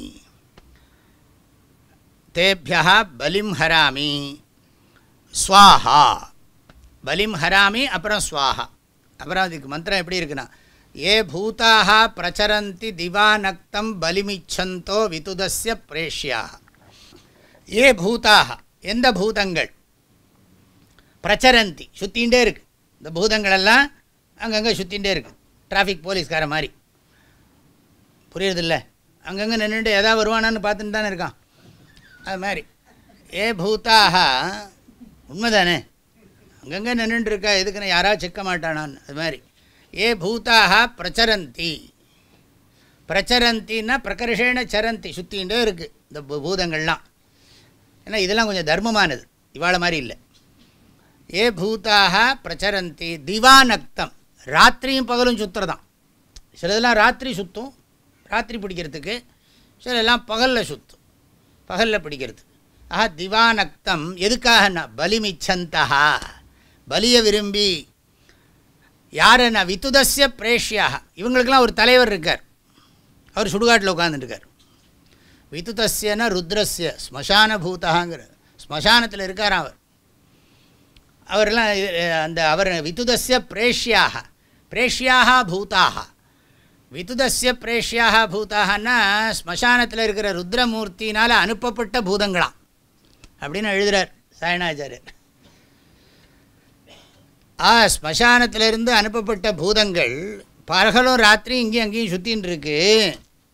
தேப்யா பலிம் ஹராமி ஸ்வாஹா. பலிம் ஹராமி அப்புறம் ஸ்வாஹா. அப்புறம் அதுக்கு மந்திரம் எப்படி இருக்குன்னா, ஏ பூதாக பிரச்சரந்தி திவானக்தம் பலிமிச்சந்தோ விதுதஸ்ய பிரேஷ்யாக. ஏ பூதாக எந்த பூதங்கள் பிரச்சரந்தி சுற்றிகிட்டே இருக்குது. இந்த பூதங்களெல்லாம் அங்கங்கே சுற்றிகிட்டே இருக்குது. டிராஃபிக் போலீஸ்கார மாதிரி புரியுறதில்ல, அங்கங்கே நின்றுட்டு எதாவது வருவானான்னு பார்த்துட்டு தானே இருக்கான். அது மாதிரி ஏ பூதாக உண்மைதானே, அங்கங்கே நின்றுட்டு இருக்கா, எதுக்குன்னு யாராவது சிக்க மாட்டானான்னு. அது மாதிரி ஏ பூதாக பிரச்சரந்தி. பிரச்சரந்தின்னா பிரகர்ஷேண சரந்தி, சுற்றிகிட்டே இருக்குது இந்த பூதங்கள்லாம். ஏன்னா இதெல்லாம் கொஞ்சம் தர்மமானது, இவாளை மாதிரி இல்லை. ஏ பூதாக பிரச்சரந்தி திவானக்தம். ராத்திரியும் பகலும் சுற்றுறதான். சிலதெல்லாம் ராத்திரி சுற்றும், ராத்திரி பிடிக்கிறதுக்கு. சிலெல்லாம் பகலில் சுற்றும், பகலில் பிடிக்கிறது. ஆஹா திவானக்தம் எதுக்காகனா பலிமிச்சந்தா, பலியை விரும்பி. யாருன்னா வித்துதஸ்ய பிரேஷ்யாக. இவங்களுக்கெல்லாம் ஒரு தலைவர் இருக்கார், அவர் சுடுகாட்டில் உட்காந்துட்டுருக்கார். வித்துதஸ்யனா ருத்ரஸ்ய ஸ்மசான பூதகாங்கிற ஸ்மசானத்தில் இருக்கார் அவர். அவரெல்லாம் அந்த அவர் வித்துதஸ்ய பிரேஷ்யாக பிரேஷ்யாக பூதாக. விதுதஸ்ய பிரேஷ்யாக பூதாகனா ஸ்மசானத்தில் இருக்கிற ருத்ரமூர்த்தினால் அனுப்பப்பட்ட பூதங்களாம் அப்படின்னு எழுதுகிறார் சாயணாச்சாரியர். ஆ ஸ்மசானத்திலிருந்து அனுப்பப்பட்ட பூதங்கள் பகலும் ராத்திரி இங்கேயும் அங்கேயும் சுற்றின்னு இருக்கு.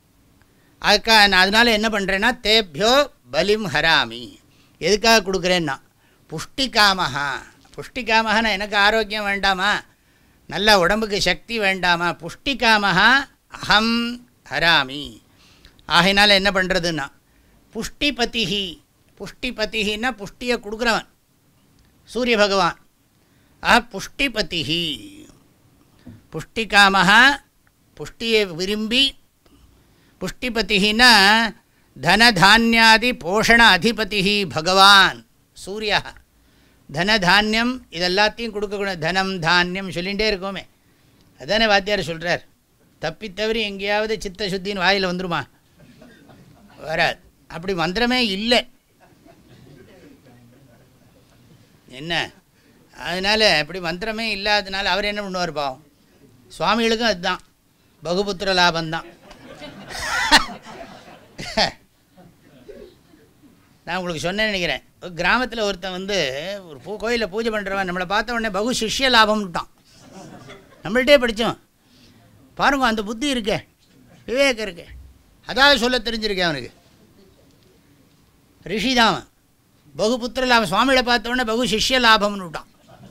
அதுக்காக நான் அதனால் என்ன பண்ணுறேன்னா தேப்யோ பலிம் ஹராமி. எதுக்காக கொடுக்குறேன்னா புஷ்டிகாமஹா. புஷ்டிகாமஹா எனக்கு ஆரோக்கியம் வேண்டாமா, நல்ல உடம்புக்கு சக்தி வேண்டாமா, புஷ்டிகாமஹா அகம் ஹராமி. ஆகையினால் என்ன பண்ணுறதுன்னா புஷ்டிபதிஹி. புஷ்டிபதிஹின்னா புஷ்டியை கொடுக்குறவன் சூரிய பகவான். ஆ புஷ்டிபதிஹி. புஷ்டிகாமஹா புஷ்டியை விரும்பி. புஷ்டிபதிஹின்னா தனதானியாதி போஷண அதிபதி பகவான் சூரியா. தனதானியம் இதெல்லாத்தையும் கொடுக்கக்கூடாது. தனம் தானியம் சொல்லிகிட்டே இருக்கோமே, அதானே வாத்தியார் சொல்கிறார். தப்பி தவறி எங்கேயாவது சித்த சுத்தின்னு வாயில் வந்துருமா? வராது. அப்படி மந்திரமே இல்லை என்ன. அதனால் அப்படி மந்திரமே இல்லாததுனால அவர் என்ன பண்ணுவார் பாவம். சுவாமிகளுக்கும் அதுதான் பகுபுத்திர லாபந்தான். நான் உங்களுக்கு சொன்னேன்னு நினைக்கிறேன். கிராமத்தில் ஒருத்தன் வந்து ஒரு பூ கோயிலில் பூஜை பண்ணுறவன் நம்மளை பார்த்த உடனே பகு சிஷ்ய லாபம்ட்டான். நம்மள்கிட்டே படித்தோம் பாருங்க, அந்த புத்தி இருக்கே, விவேகம் இருக்கே, அதாவது சொல்ல தெரிஞ்சிருக்கேன் அவனுக்கு. ரிஷிதான் பகுபுத்திர லாபம். சுவாமிகளை பார்த்த உடனே பகு சிஷ்ய லாபம்னு விட்டான்.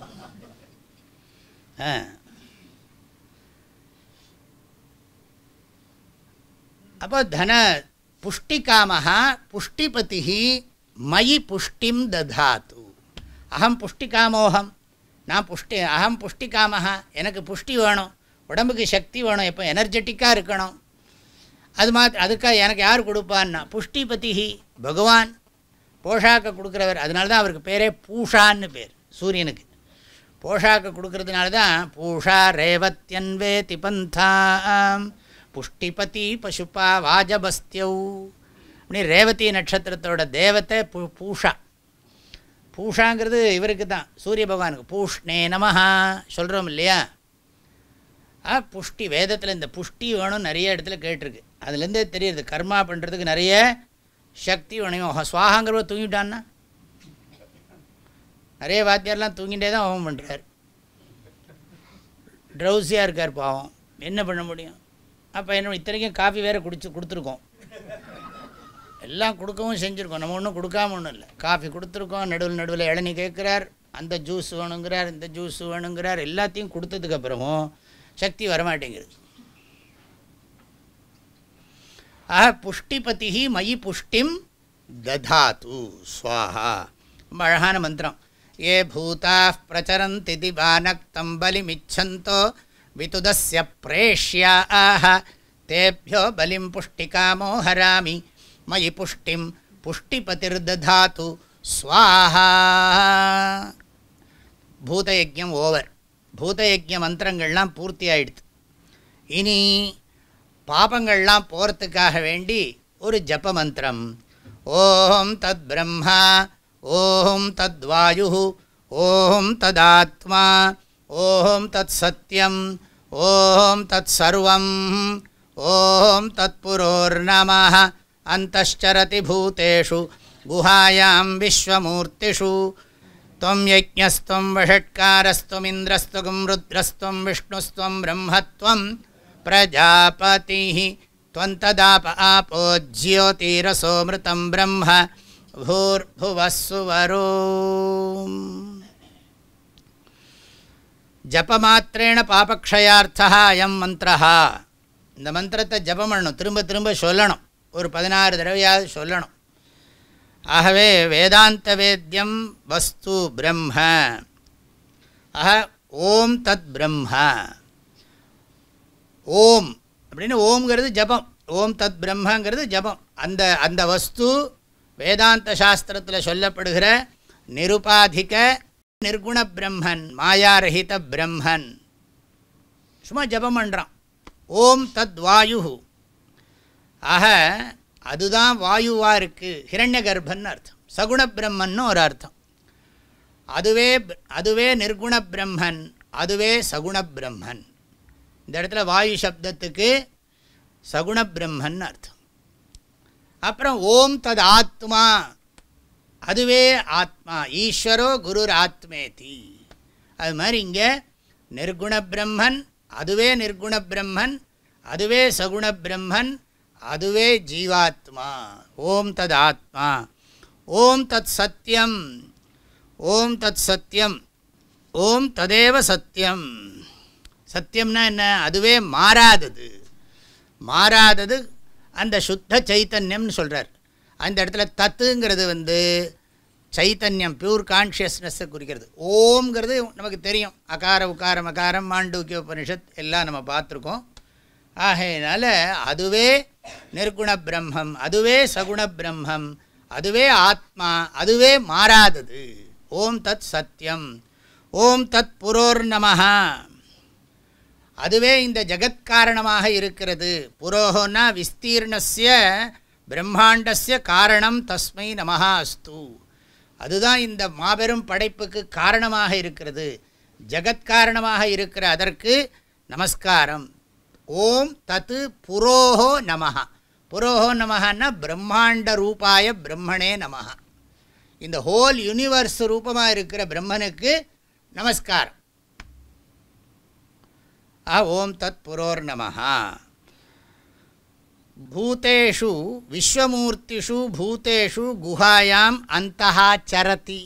அப்போ தன புஷ்டிகாமஹா புஷ்டிபதிஹி மயி புஷ்டிம் ததாத்து. அகம் புஷ்டிகாமோகம். நான் புஷ்டி அகம் புஷ்டிகாமஹா. எனக்கு புஷ்டி வேணும், உடம்புக்கு சக்தி வேணும், எப்போ எனர்ஜெட்டிக்காக இருக்கணும். அது மாத்திரம் அதுக்காக எனக்கு யார் கொடுப்பான்னா புஷ்டிபதிஹி பகவான், போஷாக்க கொடுக்குறவர். அதனால தான் அவருக்கு பேரே பூஷான்னு பேர். சூரியனுக்கு போஷாக்க கொடுக்கறதுனால தான் பூஷா ரேவத்யன்வே திபந்தாம் புஷ்டிபதி பசுபா வாஜபஸ்தியவ் அப்படி ரேவதி நட்சத்திரத்தோட தேவத்தை பூ பூஷா. பூஷாங்கிறது இவருக்கு தான், சூரிய பகவானுக்கு. பூஷ்ணே நமஹா சொல்கிறோம் இல்லையா. ஆ புஷ்டி வேதத்தில் இந்த புஷ்டி வேணும் நிறைய இடத்துல கேட்டிருக்கு. அதுலேருந்தே தெரியுது கர்மா பண்ணுறதுக்கு நிறைய சக்தி வேணும். சுவாகாங்கிறவ தூங்கிட்டான்னா நிறைய வாத்தியாரெலாம் தூங்கிட்டே தான் ஹோமம் பண்ணுறார். ட்ரௌசியாக இருக்கார் பாவம், என்ன பண்ண முடியும். அப்போ என்ன இத்தனைக்கும் காஃபி வேறு குடிச்சு கொடுத்துருக்கோம், எல்லாம் கொடுக்கவும் செஞ்சுருக்கோம். நம்ம ஒன்றும் கொடுக்காம ஒன்றும் இல்லை. காஃபி கொடுத்துருக்கோம், நடுவில் நடுவில் இளநீ கேட்குறார், அந்த ஜூஸ் வேணுங்கிறார், இந்த ஜூஸ் வேணுங்கிறார். எல்லாத்தையும் கொடுத்ததுக்கப்புறமும் சக்தி வரமாட்டேங்கிறது. ஆஹ புஷ்டிபதிஹி மயி புஷ்டிம் ததாத்து ஸ்வாஹா. ரொம்ப அழகான மந்திரம். ஏ பூதாः பிரசரந்தி திவானக்தம் பலிமிச்சந்தோ விதுதஸ்ய பிரேஷ்யாः தேப்யோ பலிம் புஷ்டிகாமோ ஹராமி மயி புஷ்டிம் புஷ்டிபதிர்ததாத்து ஸ்வாஹா. பூதயஜ்யம் ஓவர். பூதயஜ்ய மந்திரங்கள்லாம் பூர்த்தி ஆயிடுது. இனி பாபங்கள்லாம் போகிறதுக்காக வேண்டி ஒரு ஜப மந்திரம். ஓம் தத் பிரம்மா ஓம் தத் வாயு ஓம் ததாத்மா ஓம் தத் சத்யம் ஓம் தத் சர்வம் ஓம் தத் புரோர்நமः அந்தश्चरति பூதேஷு குஹாயாம் விஸ்வமூர்த்திஷு त्वं यज्ञस्त्वं वषट्कारस्त्वम् इन्द्रस्त्वं रुद्रस्त्वं विष्णुस्त्वं ब्रह्मत्वं प्रजापतिः त्वं तदाप आपो ज्योतिरसोमृतं ब्रह्म भूर्भुवः सुवरो. ஜபமாத்திரேண பாபக்ஷயார்த்தா அயம் மந்திரஹா. இந்த மந்திரத்தை ஜபம் பண்ணணும், திரும்ப திரும்ப சொல்லணும், ஒரு பதினாறு தடவையாவது சொல்லணும். ஆகவே வேதாந்த வேத்யம் வஸ்து பிரம்ம. ஆக ஓம் தத் பிரம்ம. ஓம் அப்படின்னு ஓம்ங்கிறது ஜபம், ஓம் தத் பிரம்மங்கிறது ஜபம். அந்த அந்த வஸ்து வேதாந்த சாஸ்திரத்தில் சொல்லப்படுகிற நிருபாதிக நிர்குண பிரம்மன், மாயாரஹித பிரம்மன். சும்மா ஜபம் பண்ணுறான். ஓம் தத் வாயு. ஆக அதுதான் வாயுவாக இருக்குது, ஹிரண்ய கர்ப்பன்னு அர்த்தம். சகுண பிரம்மன்னு ஒரு அர்த்தம். அதுவே அதுவே நிர்குண பிரம்மன், அதுவே சகுண பிரம்மன். இந்த இடத்துல வாயு சப்தத்துக்கு சகுண பிரம்மன் அர்த்தம். அப்புறம் ஓம் தத் ஆத்மா, அதுவே ஆத்மா. ஈஸ்வரோ குருர் ஆத்மேதி. அது மாதிரி இங்கே நிர்குண பிரம்மன், அதுவே நிர்குண பிரம்மன், அதுவே சகுண பிரம்மன், அதுவே ஜீவாத்மா. ஓம் தத் ஆத்மா, ஓம் தத் சத்யம், ஓம் தத் சத்யம், ஓம் ததேவ சத்யம். சத்தியம்னா என்ன? அதுவே மாறாதது. மாறாதது அந்த சுத்த சைத்தன்யம்னு சொல்கிறார். அந்த இடத்துல தத்துங்கிறது வந்து சைத்தன்யம், பியூர் கான்ஷியஸ்னஸை குறிக்கிறது. ஓம்ங்கிறது நமக்கு தெரியும், அகார உக்காரம் அகாரம், மாண்டூக்கிய உபனிஷத் எல்லாம் நம்ம பார்த்துருக்கோம். ஆகையினால அதுவே நிர்குண பிரம்மம், அதுவே சகுண பிரம்மம், அதுவே ஆத்மா, அதுவே மாறாதது. ஓம் தத் சத்யம், ஓம் தத் புரோர் நமஹ, அதுவே இந்த ஜகத்காரணமாக இருக்கிறது. புரோஹோன்னா விஸ்தீர்ணஸ்ய பிரம்மாண்டஸ்ய காரணம் தஸ்மை நமஹ அஸ்து. அதுதான் இந்த மாபெரும் படைப்புக்கு காரணமாக இருக்கிறது, ஜகத்காரணமாக இருக்கிற அதற்கு நமஸ்காரம். ஓம் தத்து புரோஹோ நமஹ. புரோஹோ நமஹன்னா பிரம்மாண்ட ரூபாய பிரம்மணே நமஹ. இந்த ஹோல் யூனிவர்ஸ் ரூபமாக இருக்கிற பிரம்மனுக்கு நமஸ்காரம். ஆ ஓம் தத் புரோர் நமஹ. பூதேஷு விஸ்வமூர்த்திஷு பூதேஷு குஹாயாம் அந்தஹ சரதி.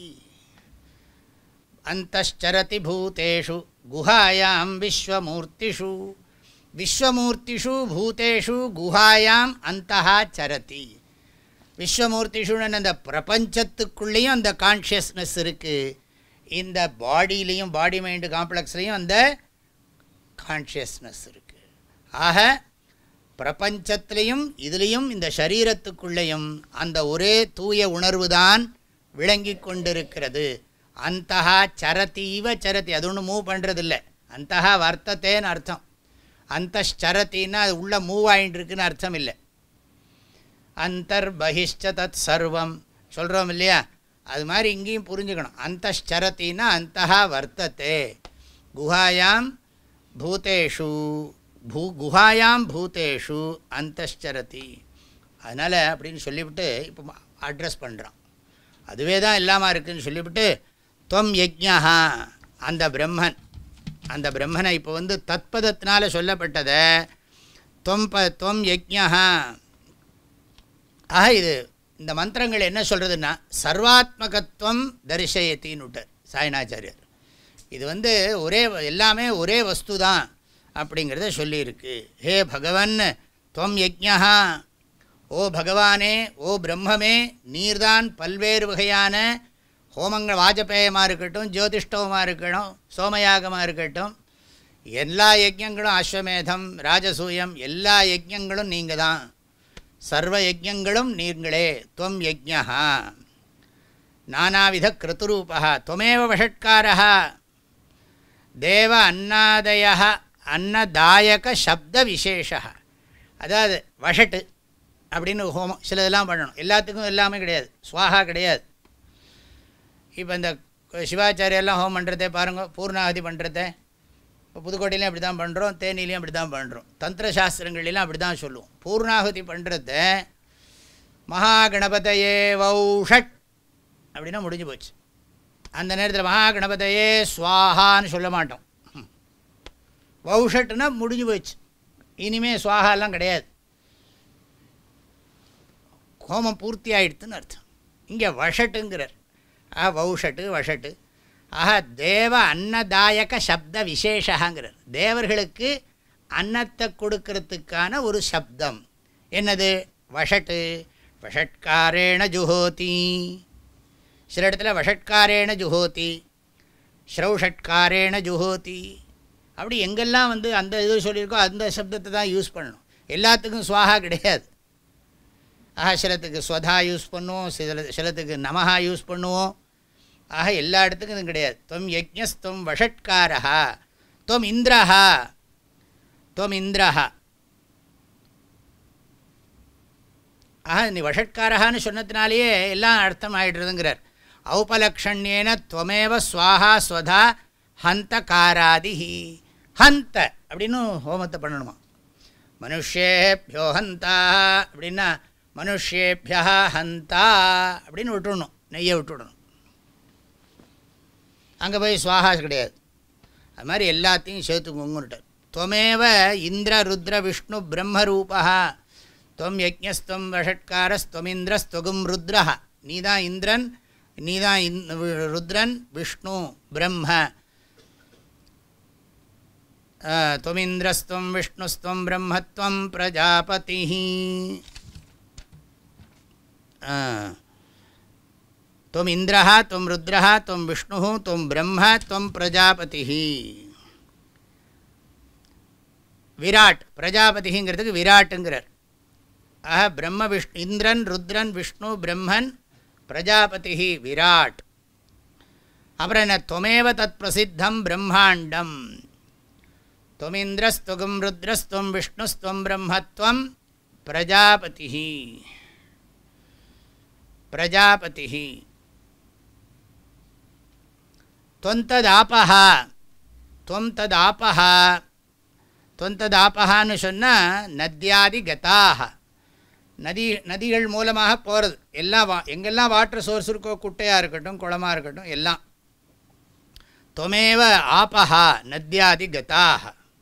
அந்தச்சரதி பூதேஷு குஹாயாம் விஸ்வமூர்த்திஷு. விஸ்வமூர்த்திஷு பூதேஷு குஹாயாம் அந்தஹ சரதி. விஸ்வமூர்த்திஷுன்னு அந்த பிரபஞ்சத்துக்குள்ளேயும் அந்த கான்ஷியஸ்னஸ் இருக்குது. இந்த பாடியிலையும், பாடி மைண்டு காம்ப்ளெக்ஸ்லேயும் அந்த கான்ஷியஸ்னஸ் இருக்குது. ஆக பிரபஞ்சத்திலையும் இதுலேயும் இந்த சரீரத்துக்குள்ளேயும் அந்த ஒரே தூய உணர்வு தான் விளங்கி கொண்டிருக்கிறது. அந்தஹா சரதீவ சரதி, அது ஒன்றும் மூவ் பண்ணுறதில்லை. அந்தஹா வர்த்தத்தேன்னு அர்த்தம். அந்தரத்தின்னா அது உள்ளே மூவ் ஆகிட்டு இருக்குன்னு அர்த்தம் இல்லை. அந்தர் பகிஷ்ட தத் சர்வம் சொல்கிறோம் இல்லையா, அது மாதிரி இங்கேயும் புரிஞ்சுக்கணும். அந்தரத்தின்னா அந்தஹா வர்த்தத்தே குஹாயாம் பூதேஷு, பூ குஹாயாம் பூதேஷு அந்தரதி. அதனால் அப்படின்னு சொல்லிவிட்டு இப்போ அட்ரஸ் பண்ணுறான். அதுவே தான் எல்லாமா இருக்குதுன்னு சொல்லிவிட்டு துவம் யஜ்ஞா, அந்த பிரம்மன், அந்த பிரம்மனை இப்போ வந்து தத்பதத்தினால் சொல்லப்பட்டதை துவம் ப துவம் யஜ்ஞா. ஆக இது இந்த மந்திரங்கள் என்ன சொல்கிறதுன்னா சர்வாத்மகத்துவம் தரிசயத்தின்னு விட்டார் சாய்நாச்சாரியர். இது வந்து ஒரே எல்லாமே ஒரே வஸ்து தான் அப்படிங்கிறத சொல்லியிருக்கு. ஹே பகவன் துவம் யஜ்ஞா, ஓ பகவானே, ஓ பிரம்மமே, நீர்தான் பல்வேறு வகையான ஹோமங்கள், வாஜபேயமாக இருக்கட்டும், ஜோதிஷ்டோமாக இருக்கட்டும், சோமயாகமாக இருக்கட்டும், எல்லா யஜ்ஞங்களும், அஸ்வமேதம், ராஜசூயம், எல்லா யஜ்ஞங்களும் நீங்கள் தான். சர்வ யஜ்ஞங்களும் நீங்களே. துவம் யஜ்ஞா நானாவித கிருத்துரூபா துவமேவ வஷட்காரः தேவ அன்னாதய அன்னதாயக சப்த விசேஷா. அதாவது வஷட்டு அப்படின்னு ஹோமம் சில இதெல்லாம் பண்ணணும். எல்லாத்துக்கும் எல்லாமே கிடையாது, ஸ்வாஹா கிடையாது. இப்போ இந்த சிவாச்சாரியெல்லாம் ஹோமம் பண்ணுறதே பாருங்கள், பூர்ணாகதி பண்ணுறதே இப்போ புதுக்கோட்டையிலையும் அப்படி தான் பண்ணுறோம், தேனிலையும் அப்படி தான் பண்ணுறோம், தந்திரசாஸ்திரங்கள்லாம் அப்படி தான் சொல்லுவோம். பூர்ணாகுதி பண்ணுறத மகாகணபதையே வௌஷட் அப்படின்னா முடிஞ்சு போச்சு. அந்த நேரத்தில் மகாகணபதையே ஸ்வாஹான்னு சொல்ல மாட்டோம். வௌஷட்னா முடிஞ்சு போச்சு, இனிமேல் ஸ்வாஹாலாம் கிடையாது, ஹோமம் பூர்த்தி ஆகிடுதுன்னு அர்த்தம். இங்கே வஷட்டுங்கிறார். ஆ வௌஷட்டு வஷட்டு. ஆஹா தேவ அன்னதாயக சப்த விசேஷங்கிறார். தேவர்களுக்கு அன்னத்தை கொடுக்கறதுக்கான ஒரு சப்தம் என்னது? வஷட்டு. வஷட்காரேண ஜுஹோதி, சில இடத்துல வஷட்காரேண ஜுஹோதி, ஸ்ரௌஷட்காரேண ஜுஹோதி. அப்படி எங்கெல்லாம் வந்து அந்த இது சொல்லியிருக்கோ அந்த சப்தத்தை தான் யூஸ் பண்ணணும். எல்லாத்துக்கும் ஸ்வாஹா கிடையாது. ஆஹா சிலத்துக்கு ஸ்வதா யூஸ் பண்ணுவோம், சில சிலத்துக்கு நமஹா யூஸ் பண்ணுவோம். ஆக எல்லா இடத்துக்கும் இது கிடையாது. துவம் யஜ்ஞஸ்துவம் வஷட்காரஹா துவம் இந்திரஹா துவம் இந்திரஹா. ஆக நீ வஷட்காரஹான்னு சொன்னதுனாலேயே எல்லாம் அர்த்தம் ஆகிடுறதுங்கிறார். ஔபலக்ஷண்யேன துவமேவ ஸ்வாஹா ஸ்வதா ஹந்தகாராதி. ஹந்த அப்படின்னு ஹோமத்தை பண்ணணுமா. மனுஷேபியோ ஹந்தா அப்படின்னா மனுஷேபியா ஹந்தா அப்படின்னு விட்டுடணும், நெய்யை விட்டுடணும். அங்கே போய் ஸ்வாஹா கிடையாது. அது மாதிரி எல்லாத்தையும் சேர்த்துக்கோங்கன்னுட்டார். துவமேவ இந்திர ருத்ர விஷ்ணு பிரம்மரூபா துவம் யஜ்ஞஸ்துவம் வஷட்காரஸ்துவமிந்திரஸ்துவகும் ருத்ரஹ. நீதான் இந்திரன், நீதான் இந் ருத்ரன், விஷ்ணு பிரம்ம. துவமிந்திரஸ்துவம் விஷ்ணுஸ்துவம் பிரம்மத்வம் பிரஜாபதி. துவம் இந்திரஹ துவம் ருத்ரஹ துவம் விஷ்ணு துவம் பிரம்ம துவம் பிரஜாபதி. விராட், பிரஜாபதிங்கிறதுக்கு விராட்டுங்கிறார். ஆஹா, பிரம்ம விஷ்ணு, இந்திரன் ருத்ரன் விஷ்ணு பிரம்மன் பிரஜாபதி விராட். அப்புறம் என்ன, துவமேவ தத் பிரசித்தம் பிரம்மாண்டம். துவமிந்திரஸ்துவம் ருத்ரஸ்துவம் விஷ்ணுஸ்துவம் பிரம்மத்வம் பிரஜாபதி. பிரஜாபதி துவந்ததாபஹ. துவம் ததாபஹ. துவந்ததாபஹான்னு சொன்னால் நத்யாதி கதாக, நதி நதிகள் மூலமாக போகிறது. எல்லாம் வா எங்கெல்லாம் வாட்டர் சோர்ஸ் இருக்கோ, குட்டையாக இருக்கட்டும் குளமாக இருக்கட்டும் எல்லாம். துவமேவ ஆபஹா நத்யாதி கதாக.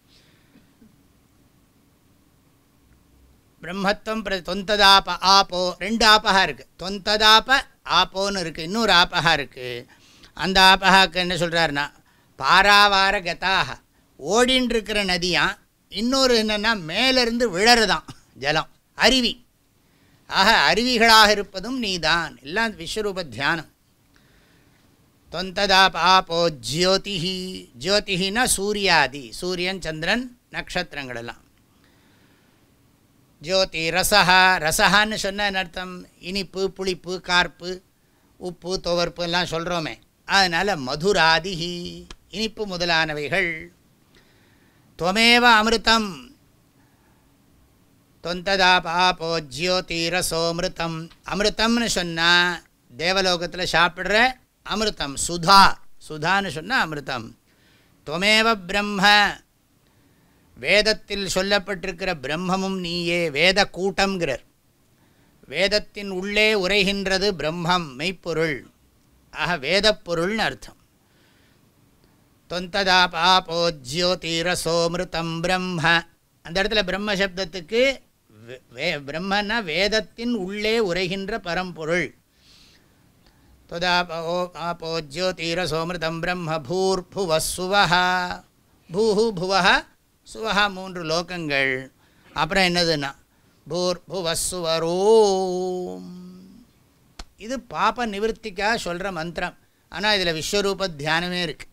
பிரம்மத்வம் பிர தொந்ததாப ஆப்போ, ரெண்டு ஆப்பகா இருக்குது. தொந்ததாப ஆப்போன்னு இருக்குது, இன்னொரு ஆப்பகா இருக்குது. அந்த ஆப்பகாக்கு என்ன சொல்கிறாருன்னா பாராவார கதாக, ஓடின்னு இருக்கிற நதியான். இன்னொரு என்னென்னா மேலேருந்து விழறதான் ஜலம், அருவி. ஆக அருவிகளாக இருப்பதும் நீதான். எல்லாம் விஸ்வரூப தியானம். தொந்ததாப ஆப்போ ஜோதிஹி. ஜோதிஹின்னா சூரியாதி, சூரியன் சந்திரன் நட்சத்திரங்கள் எல்லாம். ஜோதி ரசஹா. ரசஹான்னு சொன்ன அர்த்தம் இனிப்பு புளிப்பு கார்ப்பு உப்பு துவர்ப்பு எல்லாம் சொல்கிறோமே, அதனால் மதுராதிஹி இனிப்பு முதலானவைகள். துவமேவ அமிர்தம். தொந்ததாபாபோ ஜோதிரசோமிருத்தம். அமிர்தம்னு சொன்னால் தேவலோகத்தில் சாப்பிட்ற அமிர்தம், சுதா. சுதான்னு சொன்னால் அமிர்தம். துவமேவ பிரம்ம. வேதத்தில் சொல்லப்பட்டிருக்கிற பிரம்மமும் நீயே. வேத கூட்டம்ங்கிறார். வேதத்தின் உள்ளே உரைகின்றது பிரம்மம், மெய்ப்பொருள். ஆக வேதப்பொருள்னு அர்த்தம். தொந்ததாபாபோ ஜோதிரசோமிருத்தம் பிரம்ம. அந்த இடத்துல பிரம்ம சப்தத்துக்கு வே பிரம்மன்னா வேதத்தின் உள்ளே உரைகின்ற பரம்பொருள். தொதாபோ ஆபோ ஜோதிரசோமிருத்தம் பிரம்ம பூர்புவ சுவஹ. பூஹு புவஹ சுவஹ மூன்று லோகங்கள். அப்புறம் என்னதுன்னா பூர்புவ சுவரோம். இது பாப நிவர்த்திக்காக சொல்கிற மந்திரம். ஆனால் இதில் விஸ்வரூப தியானமே இருக்குது.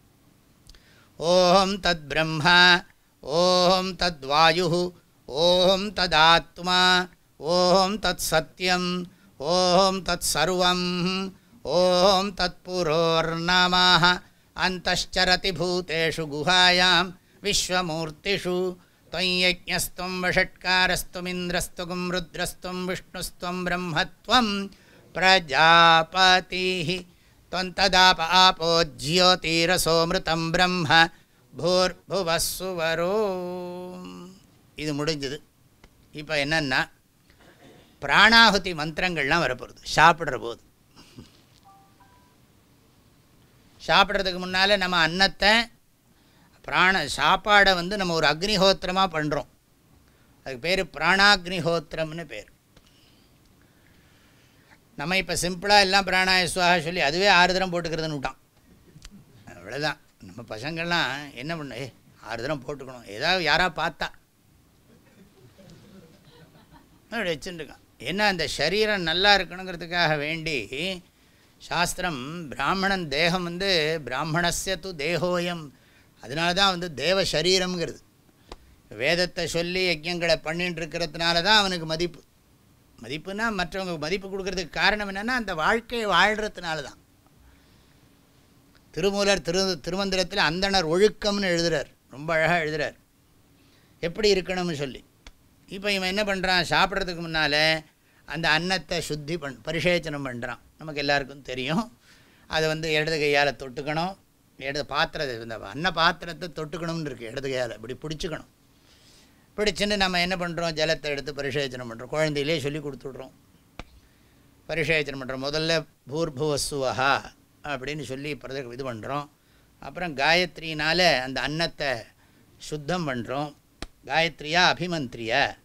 ஓம் தத் பிரம்ம, ஓம் தத் வாயு, ஓம் ததாத்மா, ஓம் தத் சத்யம், ஓம் தத் சர்வம், ஓம் தத் புரோர்நமः அந்தश्चरति பூதேஷு குஹாயாம் விஸ்வமூர்த்திஷு त्वय्यज्ञस्त्वं वषट्कारस्त्वमिन्द्रस्त्वं रुद्रस्त्वं विष्णुस्त्वं ब्रह्मत्वं प्रजापतिः त्वन्तदाप आपो ज्योतिरसोमृतं ब्रह्म भूर्भुवः सुवरो. இது முடிஞ்சது. இப்போ என்னென்னா பிராணாகுதி மந்திரங்கள்லாம் வரப்போகுது சாப்பிட்ற போது. சாப்பிட்றதுக்கு முன்னால் நம்ம அன்னத்தை பிராண சாப்பாடை வந்து நம்ம ஒரு அக்னிஹோத்திரமாக பண்ணுறோம். அதுக்கு பேர் பிராணாக்னிஹோத்திரம்னு பேர். நம்ம இப்போ சிம்பிளாக எல்லாம் பிராணாயஸ்வாக சொல்லி அதுவே ஆறு தரம் போட்டுக்கிறதுன்னு விட்டான். அவ்வளோதான். நம்ம பசங்கள்லாம் என்ன பண்ண, ஏ ஆறு தரம் போட்டுக்கணும், ஏதாவது யாராக பார்த்தா அப்படி வச்சுட்டுருக்கான். ஏன்னா அந்த சரீரம் நல்லா இருக்கணுங்கிறதுக்காக வேண்டி சாஸ்திரம் பிராமணன் தேகம் வந்து பிராமணஸ்ய து தேகோயம், அதனால தான் வந்து தேவ சரீரம்ங்கிறது. வேதத்தை சொல்லி யஜ்யங்களை பண்ணிட்டு இருக்கிறதுனால தான் அவனுக்கு மதிப்பு. மதிப்புனா மற்றவங்க மதிப்பு கொடுக்கறதுக்கு காரணம் என்னென்னா அந்த வாழ்க்கையை வாழ்கிறதுனால தான். திருமூலர் திரு திருமந்திரத்தில் அந்தணர் ஒழுக்கம்னு எழுதுகிறார், ரொம்ப அழகாக எழுதுகிறார் எப்படி இருக்கணும்னு சொல்லி. இப்போ இவன் என்ன பண்ணுறான், சாப்பிட்றதுக்கு முன்னால் அந்த அன்னத்தை சுத்தி பண் பரிசேச்சனம் பண்ணுறான். நமக்கு எல்லாருக்கும் தெரியும். அதை வந்து இடது கையால் தொட்டுக்கணும். இடது பாத்திரத்தை இந்த அன்ன பாத்திரத்தை தொட்டுக்கணும்னு இருக்குது. இடது கையால் இப்படி பிடிச்சிக்கணும். பிடிச்சின்னு நம்ம என்ன பண்ணுறோம், ஜலத்தை எடுத்து பரிசேச்சனம் பண்ணுறோம். குழந்தையிலே சொல்லி கொடுத்துட்றோம், பரிசேச்சனம் பண்ணுறோம். முதல்ல பூர்புவசுவஹா அப்படின்னு சொல்லி பிறகு இது பண்ணுறோம். அப்புறம் காயத்ரினால் அந்த அன்னத்தை சுத்தம் பண்ணுறோம். காயத்ரியா அபிமந்திரியா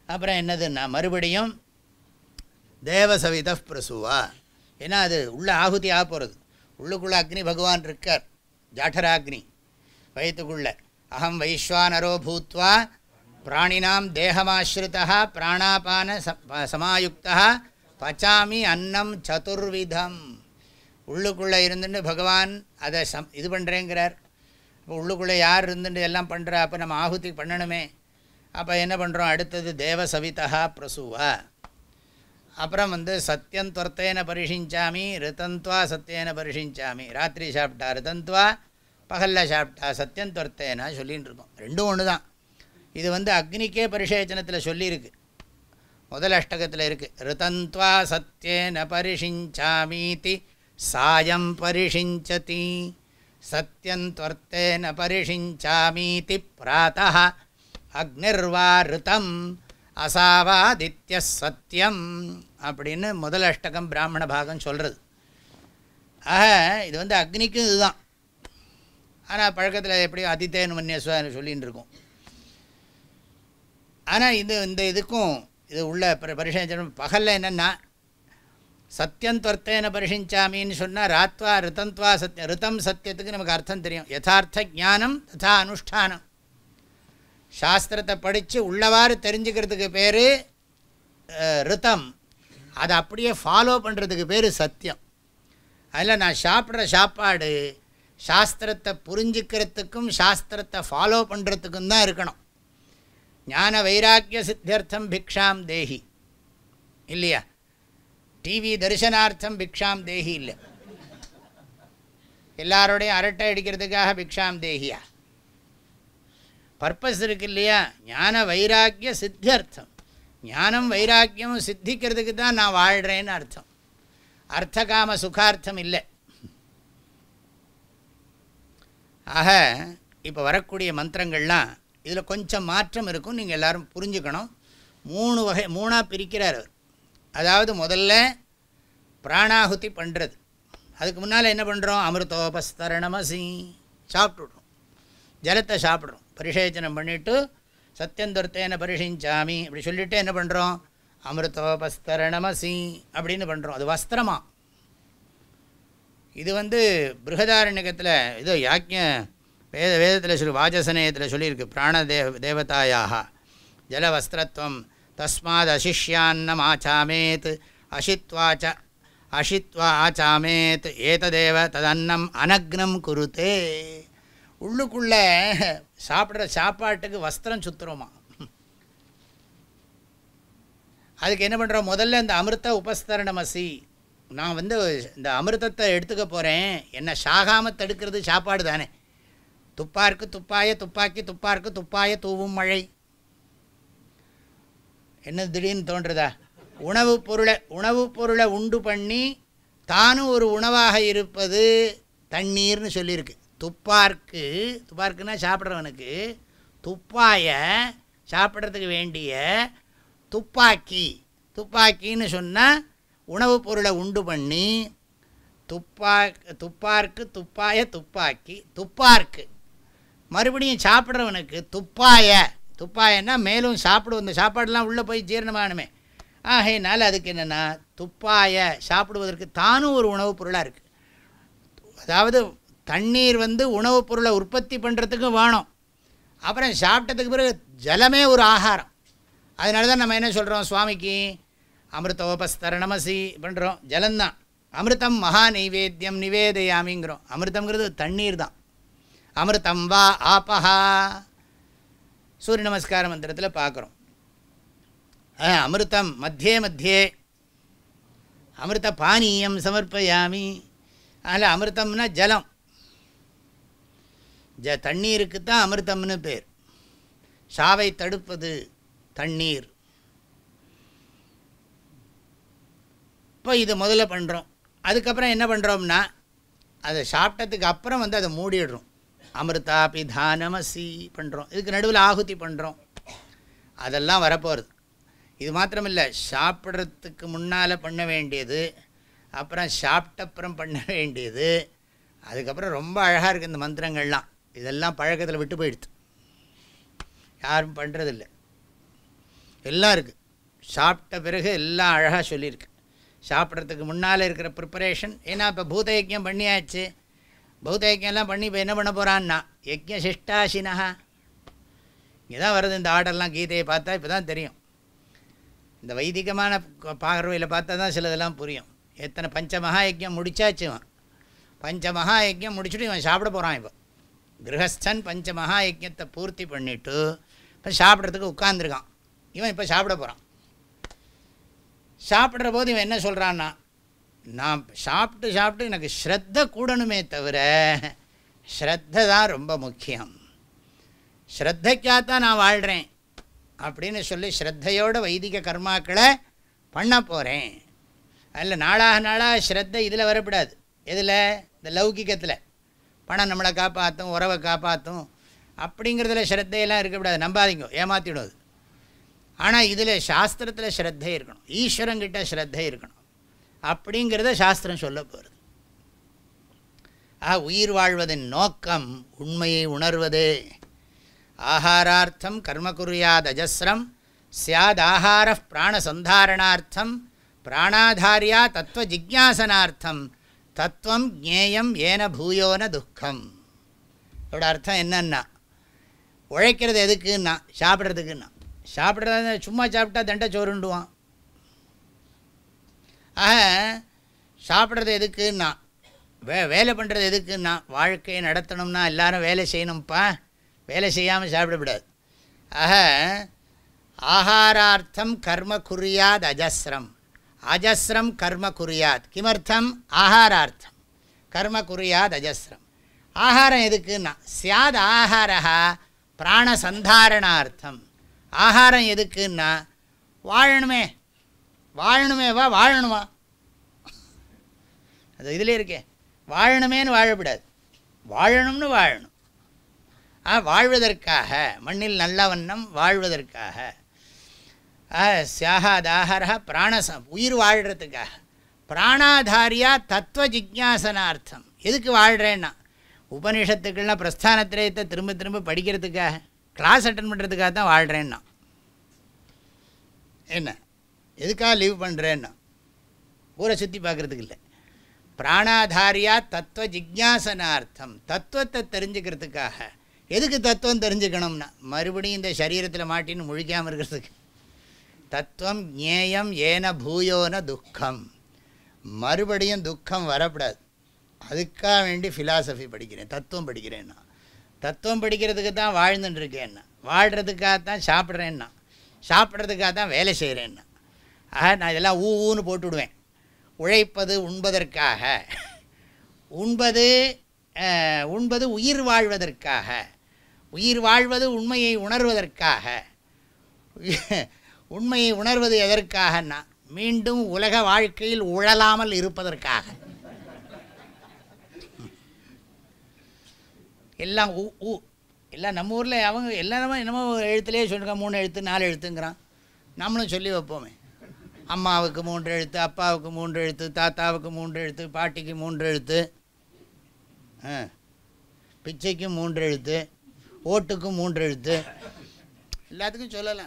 அப்புறம் என்னதுன்னா மறுபடியும் தேவசவித பிரசுவா, ஏன்னா அது உள்ள ஆகுதி ஆக போகிறது. உள்ளுக்குள்ளே அக்னி பகவான் இருக்கார், ஜாடராக்னி வயிற்றுக்குள்ள. அகம் வைஸ்வானரோ பூத்வா பிராணினாம் தேகமாஸ்ரிதா பிராணாபான சமாயுக்தா பச்சாமி அன்னம் சதுர்விதம். உள்ளுக்குள்ளே இருந்துட்டு பகவான் அதை சம் இது பண்ணுறேங்கிறார். இப்போ உள்ளுக்குள்ளே யார் இருந்துட்டு எல்லாம் பண்ணுறா, அப்போ நம்ம ஆகுதி பண்ணணுமே. அப்போ என்ன பண்ணுறோம், அடுத்தது தேவ சவிதா பிரசுவா. அப்புறம் வந்து சத்தியம் துவர்த்தேன பரிஷிஞ்சாமி ரிதந்த்வா சத்தியேன பரிஷிஞ்சாமி. ராத்திரி சாப்பிட்டா ரிதந்த்வா, பகலில் சாப்பிட்டா சத்தியம் துவர்த்தேனா சொல்லின்னு இருக்கோம். ரெண்டும் ஒன்று தான். இது வந்து அக்னிக்கே பரிசேச்சனத்தில் சொல்லியிருக்கு, முதல் அஷ்டகத்தில் இருக்குது. ரிதந்த்வா சத்தியேன பரிஷிஞ்சாமீதி சாயம் பரிஷிஞ்சதி சத்தியம் துவர்த்தேன பரிஷிஞ்சாமீதி பிராதः அக்னிர்வா ரிதம் அசாவாதித்ய சத்தியம் அப்படின்னு முதல் அஷ்டகம் பிராமண பாகம் சொல்கிறது. ஆக இது வந்து அக்னிக்கும் இதுதான். ஆனால் பழக்கத்தில் எப்படி அதித்தேன் மன்யஸ்வான்னு சொல்லின்னு இருக்கும். ஆனால் இது இந்த இதுக்கும் இது உள்ள பரிசேச்சனம் பகலில் என்னென்னா சத்தியம் துவர்த்தேன பரிஷிஞ்சாமின்னு சொன்னால் ராத்வா ரிதந்த்வா சத்தியம். ரிதம் சத்தியத்துக்கு நமக்கு அர்த்தம் தெரியும். யதார்த்த ஞானம் ததா அனுஷ்டானம். சாஸ்திரத்தை படித்து உள்ளவாறு தெரிஞ்சுக்கிறதுக்கு பேர் ரிதம், அதை அப்படியே ஃபாலோ பண்ணுறதுக்கு பேர் சத்தியம். அதில் நான் சாப்பிட்ற சாப்பாடு சாஸ்திரத்தை புரிஞ்சுக்கிறதுக்கும் சாஸ்திரத்தை ஃபாலோ பண்ணுறதுக்கும் தான் இருக்கணும். ஞான வைராக்கிய சித்தியர்த்தம் பிக்ஷாம் தேஹி இல்லையா, டிவி தரிசனார்த்தம் பிக்ஷாம் தேஹி இல்லை. எல்லாரோடையும் அரட்டை அடிக்கிறதுக்காக பிக்ஷாம் தேஹியா, பர்பஸ் இருக்கு இல்லையா. ஞான வைராக்கிய சித்தியர்த்தம், ஞானம் வைராக்கியமும் சித்திக்கிறதுக்கு தான் நான் வாழ்கிறேன்னு அர்த்தம். அர்த்தகாம சுகார்த்தம் இல்லை. ஆக இப்போ வரக்கூடிய மந்திரங்கள்லாம் இதில் கொஞ்சம் மாற்றம் இருக்கும், நீங்கள் எல்லோரும் புரிஞ்சுக்கணும். மூணு வகை மூணாக பிரிக்கிறார் அவர். அதாவது முதல்ல பிராணாகுதி பண்ணுறது. அதுக்கு முன்னால் என்ன பண்ணுறோம், அமிர்தோபஸ்தரணமசி சாப்பிட்டுடுறோம், ஜலத்தை சாப்பிட்றோம். பரிசேச்சனம் பண்ணிவிட்டு சத்தியந்தொர்த்தேன பரிஷிஞ்சாமி அப்படி சொல்லிவிட்டு என்ன பண்ணுறோம், அமிர்தோபஸ்தரணமசி அப்படின்னு பண்ணுறோம். அது வஸ்திரமா. இது வந்து பிருகதாரண்யகத்தில் இது யாக்ஞ வேத வேதத்தில் சொல்லி வாஜசனேயத்தில் சொல்லியிருக்கு. பிராண தேவ தேவதாயாக ஜலவஸ்திரத்துவம் தஸ்மாத் அசிஷ்யான்னம் ஆச்சாமேத் அஷித்வாச்ச அஷித்வா ஆச்சாமேத் ஏததேவ ததன்னம் அனக்னம் குருத்தே. உள்ளுக்குள்ளே சாப்பிட்ற சாப்பாட்டுக்கு வஸ்திரம் சுற்றுறோமா. அதுக்கு என்ன பண்ணுறோம், முதல்ல இந்த அமிர்த உபஸ்தரணமசி, நான் வந்து இந்த அமிர்தத்தை எடுத்துக்க போகிறேன், என்னை சாகாமல் தடுக்கிறது சாப்பாடு தானே. துப்பாருக்கு துப்பாய துப்பாக்கி துப்பாருக்கு துப்பாய தூவும் மழை. என்ன திடீர்னு தோன்றுறதா, உணவுப் பொருளை உணவுப் பொருளை உண்டு பண்ணி தானும் ஒரு உணவாக இருப்பது தண்ணீர்னு சொல்லியிருக்கு. துப்பார்க்கு, துப்பார்க்குன்னா சாப்பிட்றவனுக்கு, துப்பாய சாப்பிட்றதுக்கு வேண்டிய துப்பாக்கி, துப்பாக்கின்னு சொன்னால் உணவுப் பொருளை உண்டு பண்ணி துப்பா துப்பார்க்கு துப்பாய துப்பாக்கி துப்பார்க்கு மறுபடியும் சாப்பிட்றவனுக்கு துப்பாய, துப்பாயன்னா மேலும் சாப்பிடுவோம், இந்த சாப்பாடெலாம் உள்ளே போய் ஜீரணமானுமே. ஆகையினால் அதுக்கு என்னென்னா துப்பாய சாப்பிடுவதற்கு தானும் ஒரு உணவுப் பொருளாக இருக்குது. அதாவது தண்ணீர் வந்து உணவுப் பொருளை உற்பத்தி பண்ணுறதுக்கும் வேணும். அப்புறம் சாப்பிட்டதுக்கு பிறகு ஜலமே ஒரு ஆகாரம். அதனால தான் நம்ம என்ன சொல்கிறோம், சுவாமிக்கு அமிர்தோபஸ்தரணமசி பண்ணுறோம், ஜலந்தான். அமிர்தம் மகா நைவேத்தியம் நிவேதயாமிங்கிறோம். அமிர்தங்கிறது தண்ணீர் தான். அமிர்தம் வா ஆபஹா சூரிய நமஸ்கார மந்திரத்தில் பார்க்குறோம். அமிர்தம் மத்தியே மத்தியே அமிர்த பானீயம் சமர்ப்பயாமி. அதில் அமிர்தம்னா ஜலம், ஜ தண்ணீருக்கு தான் அமிர்தம்னு பேர். சாவை தடுப்பது தண்ணீர். இப்போ இது முதல்ல பண்ணுறோம். அதுக்கப்புறம் என்ன பண்ணுறோம்னா அதை சாப்பிட்டதுக்கு அப்புறம் வந்து அதை மூடிடுறோம். அமிர்தாபி தானமசி பண்ணுறோம். இதுக்கு நடுவில் ஆகுதி பண்ணுறோம். அதெல்லாம் வரப்போகிறது. இது மாத்திரமில்லை, சாப்பிட்றதுக்கு முன்னால் பண்ண வேண்டியது, அப்புறம் சாப்பிட்டப்புறம் பண்ண வேண்டியது, அதுக்கப்புறம் ரொம்ப அழகாக இருக்குது இந்த மந்திரங்கள்லாம். இதெல்லாம் பழக்கத்தில் விட்டு போயிடுது, யாரும் பண்ணுறதில்லை. எல்லாம் இருக்குது. சாப்பிட்ட பிறகு எல்லாம் அழகாக சொல்லியிருக்கு. சாப்பிட்றதுக்கு முன்னால் இருக்கிற ப்ரிப்பரேஷன். ஏன்னா இப்போ பூத யஜ்யம் பண்ணியாச்சு. பூத யஜ்யம்லாம் பண்ணி இப்போ என்ன பண்ண போகிறான்னா யஜ்ய சிஷ்டாசினா. இங்கே தான் வருது இந்த ஆர்டர்லாம். கீதையை பார்த்தா இப்போ தான் தெரியும். இந்த வைதிகமான பார்வையில் பார்த்தா தான் சிலதெல்லாம் புரியும். எத்தனை பஞ்ச மகா யஜ்யம் முடிச்சாச்சுவான். பஞ்ச மகா யஜ்யம் முடிச்சுட்டு இவன் சாப்பிட போகிறான். இப்போ கிரகஸ்தன் பஞ்ச மகா யஜ்யத்தை பூர்த்தி பண்ணிவிட்டு இப்போ சாப்பிட்றதுக்கு உட்காந்துருக்கான். இவன் இப்போ சாப்பிட போகிறான். சாப்பிட்ற போது இவன் என்ன சொல்கிறான்னா, நான் சாப்பிட்டு சாப்பிட்டு எனக்கு ஸ்ரத்த கூடணுமே தவிர ஸ்ரத்த தான் ரொம்ப முக்கியம், ஸ்ரத்தைக்காகத்தான் நான் வாழ்கிறேன் அப்படின்னு சொல்லி ஸ்ரத்தையோட வைதிக கர்மாக்களை பண்ண போகிறேன். அதில் நாளாக நாளாக ஸ்ரத்தை இதில் வரக்கூடாது. எதில்? இந்த லௌகிகத்தில் பணம் நம்மளை காப்பாற்றும், உறவை காப்பாற்றும் அப்படிங்கிறதுல ஸ்ரத்தையெல்லாம் இருக்கக்கூடாது. நம்பாதீங்க, ஏமாற்றிடும் அது. ஆனால் இதில் சாஸ்திரத்தில் ஸ்ரத்தை இருக்கணும், ஈஸ்வரங்கிட்ட ஸ்ரத்தை இருக்கணும். அப்படிங்கிறத சாஸ்திரம் சொல்ல போகிறது. ஆ உயிர் வாழ்வதின் நோக்கம் உண்மையை உணர்வதே. ஆஹாரார்த்தம் கர்ம குர்யாத் அஜஸ்ரம் ஸ்யாத் ஆஹார பிராணசந்தாரணார்த்தம் பிராணாதாரியா தத்துவ ஜிக்ஞாசனார்த்தம் தத்துவம் ஜேயம் ஏன பூயோன துக்கம். இதோட அர்த்தம் என்னன்னா, உழைக்கிறது எதுக்குன்னா சாப்பிட்றதுக்குன்னா. சாப்பிட்றது சும்மா சாப்பிட்டா தண்டை சோறுண்டுவான். ஆக சாப்பிட்றது எதுக்குன்னா, வே வேலை பண்ணுறது எதுக்குன்னா, வாழ்க்கையை நடத்தணும்னா எல்லோரும் வேலை செய்யணும்ப்பா, வேலை செய்யாமல் சாப்பிடக்கூடாது. ஆக ஆஹாரார்த்தம் கர்ம குர்யாத் அஜஸ்ரம், அஜஸ்ரம் கர்ம குர்யாத். கிமர்த்தம்? ஆஹாரார்த்தம் கர்ம குர்யாத் அஜஸ்ரம். ஆகாரம் எதுக்குன்னா ஸ்யாத் ஆஹாரா பிராணசந்தாரணார்த்தம். ஆகாரம் எதுக்குன்னா வாழணுமே, வாழணுமே வா வாழணுமா, அது இதில் இருக்கே. வாழணுமேன்னு வாழக்கூடாது, வாழணும்னு வாழணும். ஆ வாழ்வதற்காக, மண்ணில் நல்ல வண்ணம் வாழ்வதற்காக. ஸ்யாஹாதாஹர பிராணச உயிர் வாழ்கிறதுக்காக. பிராணாதாரியா தத்துவ ஜிக்ஞாசனார்த்தம். எதுக்கு வாழ்கிறேன்னா உபனிஷத்துக்கள்லாம் பிரஸ்தானத்திரயத்தை திரும்ப திரும்ப படிக்கிறதுக்காக, கிளாஸ் அட்டன் பண்ணுறதுக்காக தான் வாழ்கிறேன்னா. என்ன எதுக்காக லீவ் பண்ணுறேன்னா ஊரை சுற்றி பார்க்குறதுக்கு இல்லை. பிராணாதாரியா தத்துவ ஜிக்ஞாசனார்த்தம், தத்துவத்தை தெரிஞ்சுக்கிறதுக்காக. எதுக்கு தத்துவம் தெரிஞ்சுக்கணும்னா மறுபடியும் இந்த சரீரத்தில் மாட்டின்னு முழிக்காமல் இருக்கிறதுக்கு. தத்துவம் ஞேயம் ஏன பூயோன துக்கம், மறுபடியும் துக்கம் வரக்கூடாது. அதுக்காக வேண்டி ஃபிலாசபி படிக்கிறேன், தத்துவம் படிக்கிறேன்னா. தத்துவம் படிக்கிறதுக்கு தான் வாழ்ந்துட்டுருக்கேன்னா, வாழ்கிறதுக்காகத்தான் சாப்பிட்றேன்னா, சாப்பிட்றதுக்காக தான் வேலை செய்கிறேன்னா. ஆக நான் இதெல்லாம் ஊ ஊன்னு போட்டுவிடுவேன். உழைப்பது உண்பதற்காக, உண்பது உண்பது உயிர் வாழ்வதற்காக, உயிர் வாழ்வது உண்மையை உணர்வதற்காக. உண்மையை உணர்வது எதற்காகன்னா மீண்டும் உலக வாழ்க்கையில் உழலாமல் இருப்பதற்காக. எல்லாம் ஊ ஊ எல்லாம் நம்ம ஊரில் அவங்க எல்லாருமே என்னமோ எழுத்துலேயே சொல்லிருக்கான், மூணு எழுத்து நாலு எழுத்துங்கிறான். நம்மளும் சொல்லி வைப்போமே, அம்மாவுக்கு மூன்று எழுத்து, அப்பாவுக்கு மூன்று எழுத்து, தாத்தாவுக்கு மூன்று எழுத்து, பாட்டிக்கு மூன்று எழுத்து, பிச்சைக்கும் மூன்று எழுத்து, ஓட்டுக்கும் மூன்று எழுத்து, எல்லாத்துக்கும் சொல்லலாம்.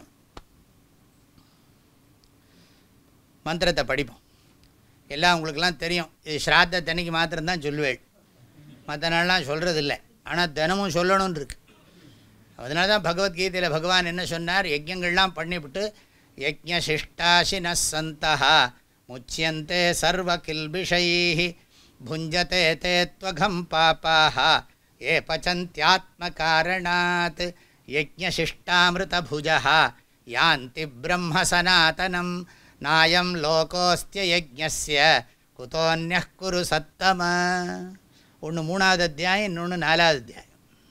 மந்திரத்தை படிப்போம். எல்லாம் உங்களுக்கெல்லாம் தெரியும். இது ஸ்ராத்தத்தன்னைக்கு மாத்திரம்தான் சொல்லுவேள், மற்ற நாள்லாம் சொல்கிறது இல்லை. ஆனால் தினமும் சொல்லணும்னு இருக்கு. அதனால தான் பகவத்கீதையில் பகவான் என்ன சொன்னார், யஜ்யங்கள்லாம் பண்ணிவிட்டு யஜ்ஞசிஷ்டாசின சந்தா முச்சியந்தே சர்வ கில்பிஷை புஞ்சதே தே த்வகம் பாபாஹ ஏ பசந்தியாத்ம காரணாத் யஜ்ஞசிஷ்டாமிருத புஜஹ யாந்தி பிரம்ம சனாதனம் நாயம் லோகோஸ்திய யஜ்ஞஸ்ய குதோன்யः குரு சத்தம. ஒன்று மூணாவது அத்தியாயம், இன்னொன்று நாலாவது அத்தியாயம்.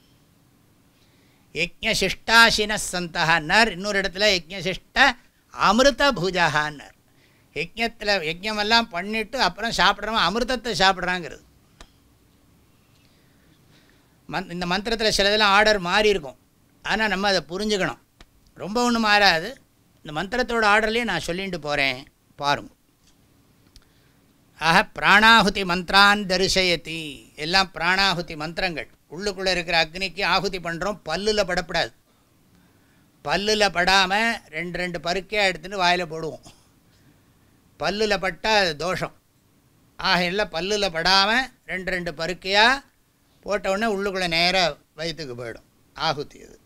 யஜ்ஞசிஷ்டாசின சந்தஹான்னார். இன்னொரு இடத்துல யஜ்ஞசிஷ்ட அமிர்த பூஜகான்னார். யஜ்ஞத்தில் யஜ்ஞமெல்லாம் பண்ணிவிட்டு அப்புறம் சாப்பிட்றவன் அமிர்தத்தை சாப்பிட்றாங்கிறது. மந் இந்த மந்திரத்தில் சிலதெல்லாம் ஆர்டர் மாறி இருக்கும், ஆனால் நம்ம அதை புரிஞ்சுக்கணும். ரொம்ப ஒன்றும் மாறாது. இந்த மந்திரத்தோட ஆர்டர்லேயே நான் சொல்லிட்டு போகிறேன் பாருங்க. ஆக பிராணாகுதி மந்திரான் தரிசயதி, எல்லாம் பிராணாகுதி மந்திரங்கள். உள்ளுக்குள்ளே இருக்கிற அக்னிக்கு ஆகுதி பண்ணுறோம், பல்லில் படப்படாது. பல்லில் படாமல் ரெண்டு ரெண்டு பருக்கையாக எடுத்துன்னு வாயில் போடுவோம். பல்லில் பட்டால் அது தோஷம். ஆகையில பல்லில் படாமல் ரெண்டு ரெண்டு பருக்கையாக போட்டவுடனே உள்ளுக்குள்ளே நேராக வயிற்றுக்கு போயிடும். ஆகுதி அது.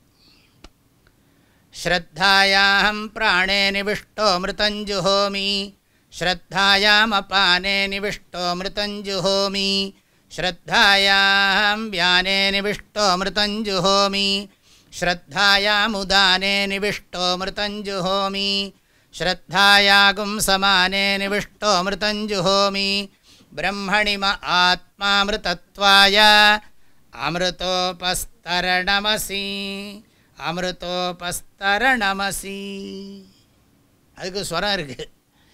ஸ்ரத்தாயாம் பிராணே நிவிஷ்டோ மிருதஞ்சுஹோமி ஸ்ரத்தாயாம் அபானே நிவிஷ்டோ மிருதஞ்சுஹோமி ஸ்ரத்தாயாம் வியானே நிவிஷ்டோ மிருதஞ்சுஹோமி ஸ்ரத்தாயாம் உதானே நிவிஷ்டோ மிருதஞ்சுஹோமி ஸ்ரத்தாயாகும் சமானே நிவிஷ்டோ மிருதஞ்சுஹோமி பிரம்மணி ம ஆத்மாமிருதத்வாய அமிர்தோபஸ்தரணமசி அமிர்தோபஸ்தரணமசி. அதுக்கு ஸ்வரம் இருக்குது.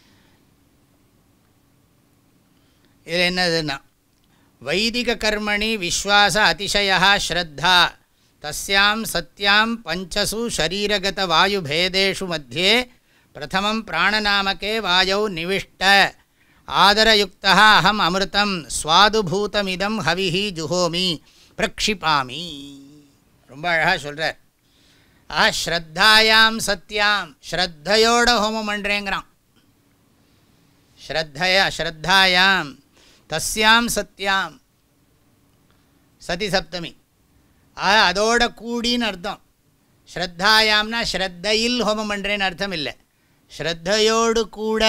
இது என்னதுன்னா வைதிக கர்மணி விஸ்வாச அதிசயா ஸ்ரத்தா தஸ்யாம் சத்யாம் பஞ்சசு ஷரீரகத வாயுபேதேஷு மத்தியே பிரதமம் பிராணநாமகே வாயௌ நிவிஷ்ட ஆதரயுக்தா அஹம் அமிர்தம் ஸ்வாதுபூதமிதம் ஹவிஹி ஜுஹோமி பிரக்ஷிபாமி. ரொம்ப அழகாக சொல்கிறார். ஆ ஸ்ரத்தாயாம் சத்யாம், ஸ்ரத்தையோட ஹோமம் பண்ணுறேங்கிறான். ஸ்ரத்தையா ஸ்ரத்தாயாம் தஸ்யாம் சத்யாம், சதி சப்தமி, ஆ அதோட கூடின்னு அர்த்தம். ஸ்ரத்தாயாம்னா ஸ்ரத்தையில் ஹோமம் பண்ணுறேன்னு அர்த்தம் இல்லை, ஸ்ரத்தையோடு கூட,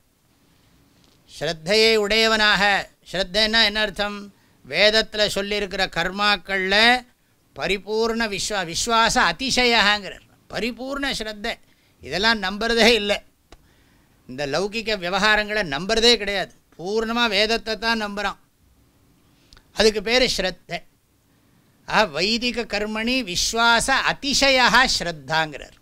ஸ்ரத்தையை உடையவனாக. ஸ்ரத்தைன்னா என்ன அர்த்தம்? வேதத்தில் சொல்லியிருக்கிற கர்மாக்களில் பரிபூர்ண விஸ்வா விஸ்வாச அதிசயங்கிறார். பரிபூர்ண ஸ்ரத்தை. இதெல்லாம் நம்புறதே இல்லை. இந்த லௌகிக விவகாரங்களை நம்புறதே கிடையாது. பூர்ணமாக வேதத்தை தான் நம்புகிறான். அதுக்கு பேர் ஸ்ரத்தை. ஆ வைதிக கர்மணி விஸ்வாச அதிசயா ஸ்ரத்தாங்கிறார்.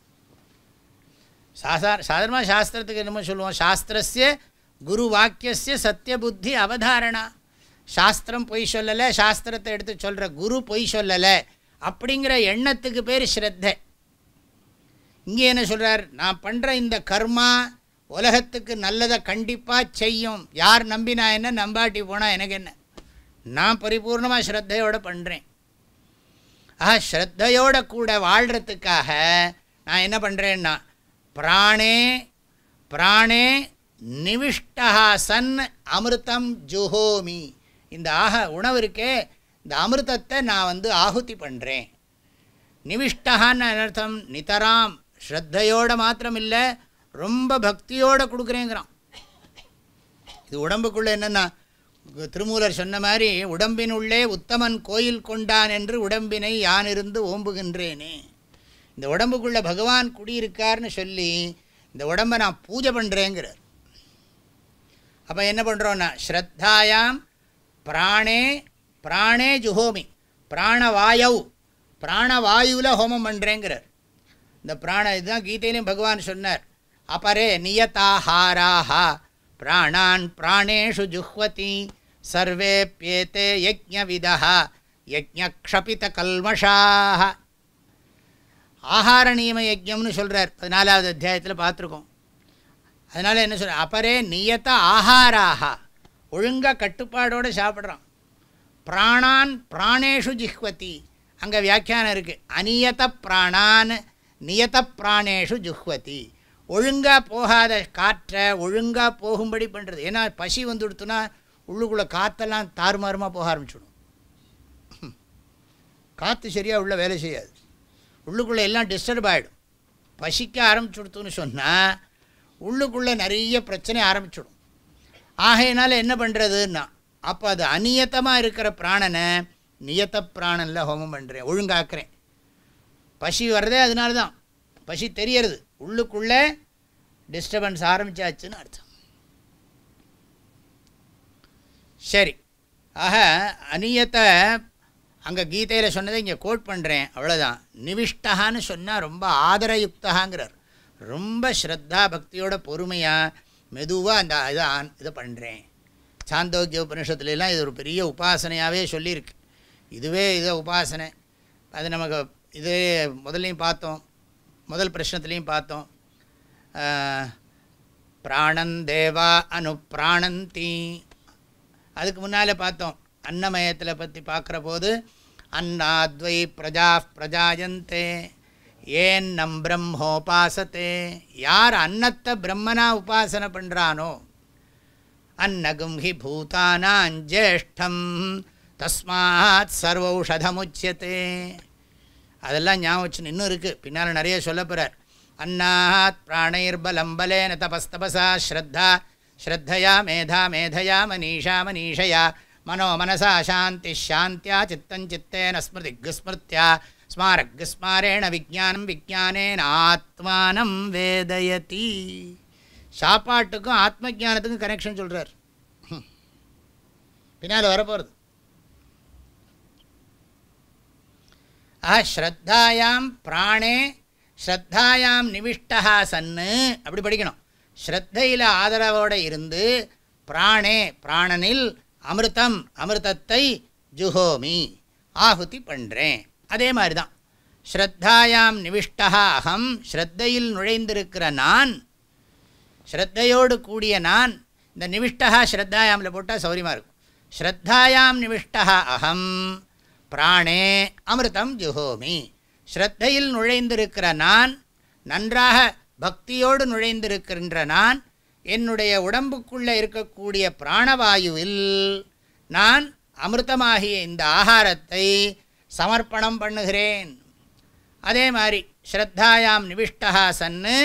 சாதார சாதாரணமாக சாஸ்திரத்துக்கு என்னமோ சொல்லுவோம், சாஸ்திரஸ்ய குரு வாக்கியஸ்ய சத்திய புத்தி அவதாரணா. சாஸ்திரம் பொய் சொல்லலை, சாஸ்திரத்தை எடுத்து சொல்கிற குரு பொய் சொல்லலை அப்படிங்கிற எண்ணத்துக்கு பேர் ஸ்ரத்தை. இங்கே என்ன சொல்கிறார்? நான் பண்ணுற இந்த கர்மா உலகத்துக்கு நல்லதை கண்டிப்பாக செய்யும். யார் நம்பினா என்ன, நம்பாட்டி போனால் எனக்கு என்ன, நான் பரிபூர்ணமாக ஸ்ரத்தையோடு பண்ணுறேன். ஆஹா, ஸ்ரத்தையோட கூட வாழ்கிறதுக்காக நான் என்ன பண்ணுறேன்னா, பிராணே பிராணே நிவிஷ்டா சன் அமிர்தம் ஜுஹோமி. இந்த ஆக உணவு இருக்கே, இந்த அமிர்தத்தை நான் வந்து ஆகுதி பண்ணுறேன். நிவிஷ்டகான்னு அர்த்தம் நிதராம், ஸ்ரத்தையோடு மாத்திரம் இல்லை, ரொம்ப பக்தியோடு கொடுக்குறேங்கிறான். இது உடம்புக்குள்ளே என்னென்னா, திருமூலர் சொன்ன மாதிரி உடம்பினுள்ளே உத்தமன் கோயில் கொண்டான் என்று உடம்பினை யான் இருந்து ஓம்புகின்றேனே. இந்த உடம்புக்குள்ளே பகவான் குடியிருக்கார்னு சொல்லி இந்த உடம்பை நான் பூஜை பண்ணுறேங்கிறார். அப்போ என்ன பண்ணுறோன்னா, ஸ்ரத்தாயாம் பிராணே பிராணே ஜுஹோமி, பிராணவாயு, பிராணவாயுவில் ஹோமம் பண்ணுறேங்கிறார். இந்த பிராண இதுதான் கீதையிலையும் பகவான் சொன்னார். அபரே நியதாஹாராஹ பிராணான் பிராணேஷு ஜுஹ்வதி சர்வேப்யேதே யஜ்ஞவிதஹ யஜ்ஞக்ஷபித கல்மஷாஹ. ஆகார நியம யஜ்ஞம்னு சொல்கிறார், பதினாலாவது அத்தியாயத்தில் பார்த்துருக்கோம். அதனால் என்ன சொல்கிறார்? அபரே நியத ஆஹாராக, ஒழுங்காக கட்டுப்பாடோடு சாப்பிட்றான். பிராணான் பிராணேஷு ஜிஹ்வதி, அங்கே வியாக்கியானம் இருக்குது. அநியத பிராணான் நியத பிராணேஷு ஜுஹ்வதி, ஒழுங்காக போகாத காற்றை ஒழுங்காக போகும்படி பண்ணுறது. ஏன்னா பசி வந்து கொடுத்தோன்னா உள்ளுக்குள்ளே காற்றெல்லாம் தாறுமாறுமாக போக ஆரம்பிச்சிடும். காற்று சரியாக உள்ள வேலை செய்யாது, உள்ளுக்குள்ளே எல்லாம் டிஸ்டர்ப் ஆகிடும். பசிக்க ஆரம்பிச்சு கொடுத்தோன்னு சொன்னால் உள்ளுக்குள்ளே நிறைய பிரச்சனை ஆரம்பிச்சிடும். ஆகையினால என்ன பண்ணுறதுன்னா, அப்போ அது அநியத்தமாக இருக்கிற பிராணனை நியத்த பிராணனில் ஹோமம் பண்ணுறேன், ஒழுங்காக்குறேன். பசி வர்றதே அதனால தான், பசி தெரியறது, உள்ளுக்குள்ளே டிஸ்டர்பன்ஸ் ஆரம்பித்தாச்சுன்னு அர்த்தம். சரி, ஆக அநியத்தை அங்கே கீதையில் சொன்னதை இங்கே கோட் பண்ணுறேன், அவ்வளோதான். நிவிஷ்டகான்னு சொன்னால் ரொம்ப ஆதரயுக்தகாங்கிறார். ரொம்ப ஸ்ரத்தா பக்தியோட பொறுமையாக மெதுவாக அந்த இதை இதை பண்ணுறேன். சாந்தோக்கிய உபனிஷத்துலாம் இது ஒரு பெரிய உபாசனையாகவே சொல்லியிருக்கு. இதுவே இதை உபாசனை. அது நமக்கு இது முதல்லையும் பார்த்தோம், முதல் பிரஷ்னத்துலேயும் பார்த்தோம். பிராணன் தேவா அனு பிராணந்தி, அதுக்கு முன்னால் பார்த்தோம் அன்னமயத்தில் பற்றி பார்க்குற போது அன்னாத்வை பிரஜா பிரஜாயந்தே, ஏன் நம் பிரம்மோபாசத்தே, யார் அன்னத்தை பிரம்மனா உபாசனை பண்ணுறானோ, அன்னகும் ஹி பூதானாம் ஜேஷ்டம் தஸ்மாத் சர்வௌஷதமுச்யதே. அதெல்லாம் ஞாபகம் வச்சு இன்னும் இருக்குது, பின்னால் நிறைய சொல்ல போகிறார். அன்னாத் பிராணைர்பலம் பலேன தபஸ்தபசா ஸ்ரத்தா ஸ்ரத்தையா மேதா மேதையா மனீஷா மனீஷயா மனோ மனசா சாந்தி சாந்தியா சித்தஞ்சித்தேன ஸ்மிருதிக் ஸ்மிருத்யா ஸ்மாரக் ஸ்மாரேண விஜானம் விஜானேன ஆத்மானம் வேதயதி. சாப்பாட்டுக்கும் ஆத்ம ஜானத்துக்கும் கனெக்ஷன் சொல்கிறார், பின்னால் வரப்போகிறது. ஆ ஸ்ரத்தாயாம் பிராணே ஸ்ரத்தாயாம் நிவிஷ்டா சன்னு, அப்படி படிக்கணும். ஸ்ரத்தையில் ஆதரவோடு இருந்து பிராணே பிராணனில் அமிர்தம் அமிர்தத்தை ஜுஹோமி ஆகுதி பண்ணுறேன். அதே மாதிரி தான் ஸ்ரத்தாயாம் நிவிஷ்டா அகம், ஸ்ரத்தையில் நுழைந்திருக்கிற நான், ஸ்ரத்தையோடு கூடிய நான். இந்த நிவிஷ்டா ஸ்ரத்தாயாமில் போட்டால் சௌரியமாக இருக்கும். ஸ்ரத்தாயாம் நிவிஷ்டா அகம் பிராணே அமிர்தம் ஜுஹோமி. ஸ்ரத்தையில் நுழைந்திருக்கிற நான், நன்றாக பக்தியோடு நுழைந்திருக்கின்ற நான், என்னுடைய உடம்புக்குள்ளே இருக்கக்கூடிய பிராணவாயுவில் நான் அமிர்தமாகிய இந்த ஆகாரத்தை சமர்ப்பணம் பண்ணுகிறேன். அதே மாதிரி ஸ்ரத்தாயாம் நிவிஷ்டா சன்னு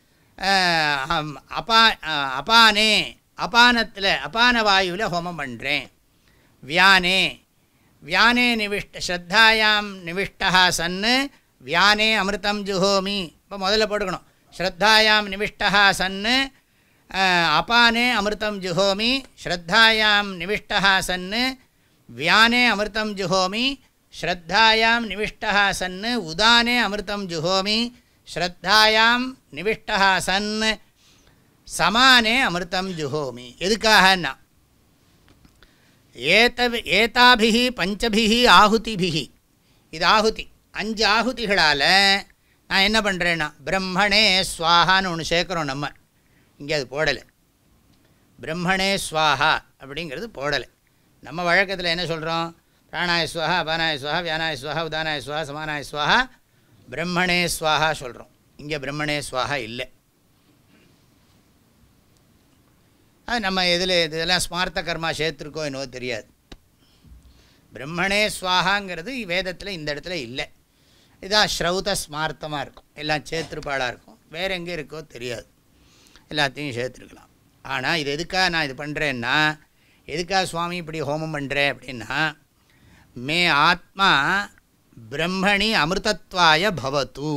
அப்பா அபானே அபானத்தில் அபான வாயுவில் ஹோமம் பண்ணுறேன். வியானே வியானே நிவிஷ்ட ஸ்ரத்தாயாம் நிவிஷ்டா சன்னு வியானே அமிர்தம் ஜுஹோமி. இப்போ முதல்ல போட்டுக்கணும். ஸ்ரத்தாயாம் நிவிஷ்டா சன்னு அபானே அமிர்தம் ஜுஹோமி. ஸ்ரத்தாயாம் நிவிஷ்டா சன்னு வியானே அமிர்தம் ஜுஹோமி. ஸ்ரத்தாயாம் நிவிஷ்டா சன்னு உதானே அமிர்தம் ஜுஹோமி. ஸ்ரத்தாயாம் நிவிஷ்டா சன் சமானே அமிர்தம் ஜுஹோமி. எதுக்காகன்னா ஏத ஏதாபிஹி பஞ்சபிஹி ஆகுதிபிஹி, இது ஆகுதி, அஞ்சு ஆகுதிகளால் நான் என்ன பண்ணுறேன்னா பிரம்மணே ஸ்வாஹான்னு ஒன்று சேர்க்குறோம் நம்ம. இங்கே அது போடலை, பிரம்மணே ஸ்வாஹா அப்படிங்கிறது போடலை. நம்ம வழக்கத்தில் என்ன சொல்கிறோம்? பிராணாய ஸ்வாஹா அபானாய ஸ்வாஹா வியானாய ஸ்வாஹா உதானாய ஸ்வாஹா சமானாய ஸ்வாஹா பிரம்மணே ஸ்வாஹா சொல்கிறோம். இங்கே பிரம்மணே ஸ்வாஹா இல்லை. அது நம்ம இதில் இதெல்லாம் ஸ்மார்த்த கர்மா சேர்த்துருக்கோ என்னவோ தெரியாது. பிரம்மணே ஸ்வாஹாங்கிறது வேதத்தில் இந்த இடத்துல இல்லை. இதான் ஸ்ரௌத ஸ்மார்த்தமாக இருக்கும், எல்லாம் சேர்த்துருப்பாடாக இருக்கும். வேறு எங்கே இருக்கோ தெரியாது, எல்லாத்தையும் சேர்த்துருக்கலாம். ஆனால் இது எதுக்காக நான் இது பண்ணுறேன்னா, எதுக்காக சுவாமி இப்படி ஹோமம் பண்ணுறேன் அப்படின்னா, மே ஆத்மா பிரம்மணி அமிர்தத்வாய பவது.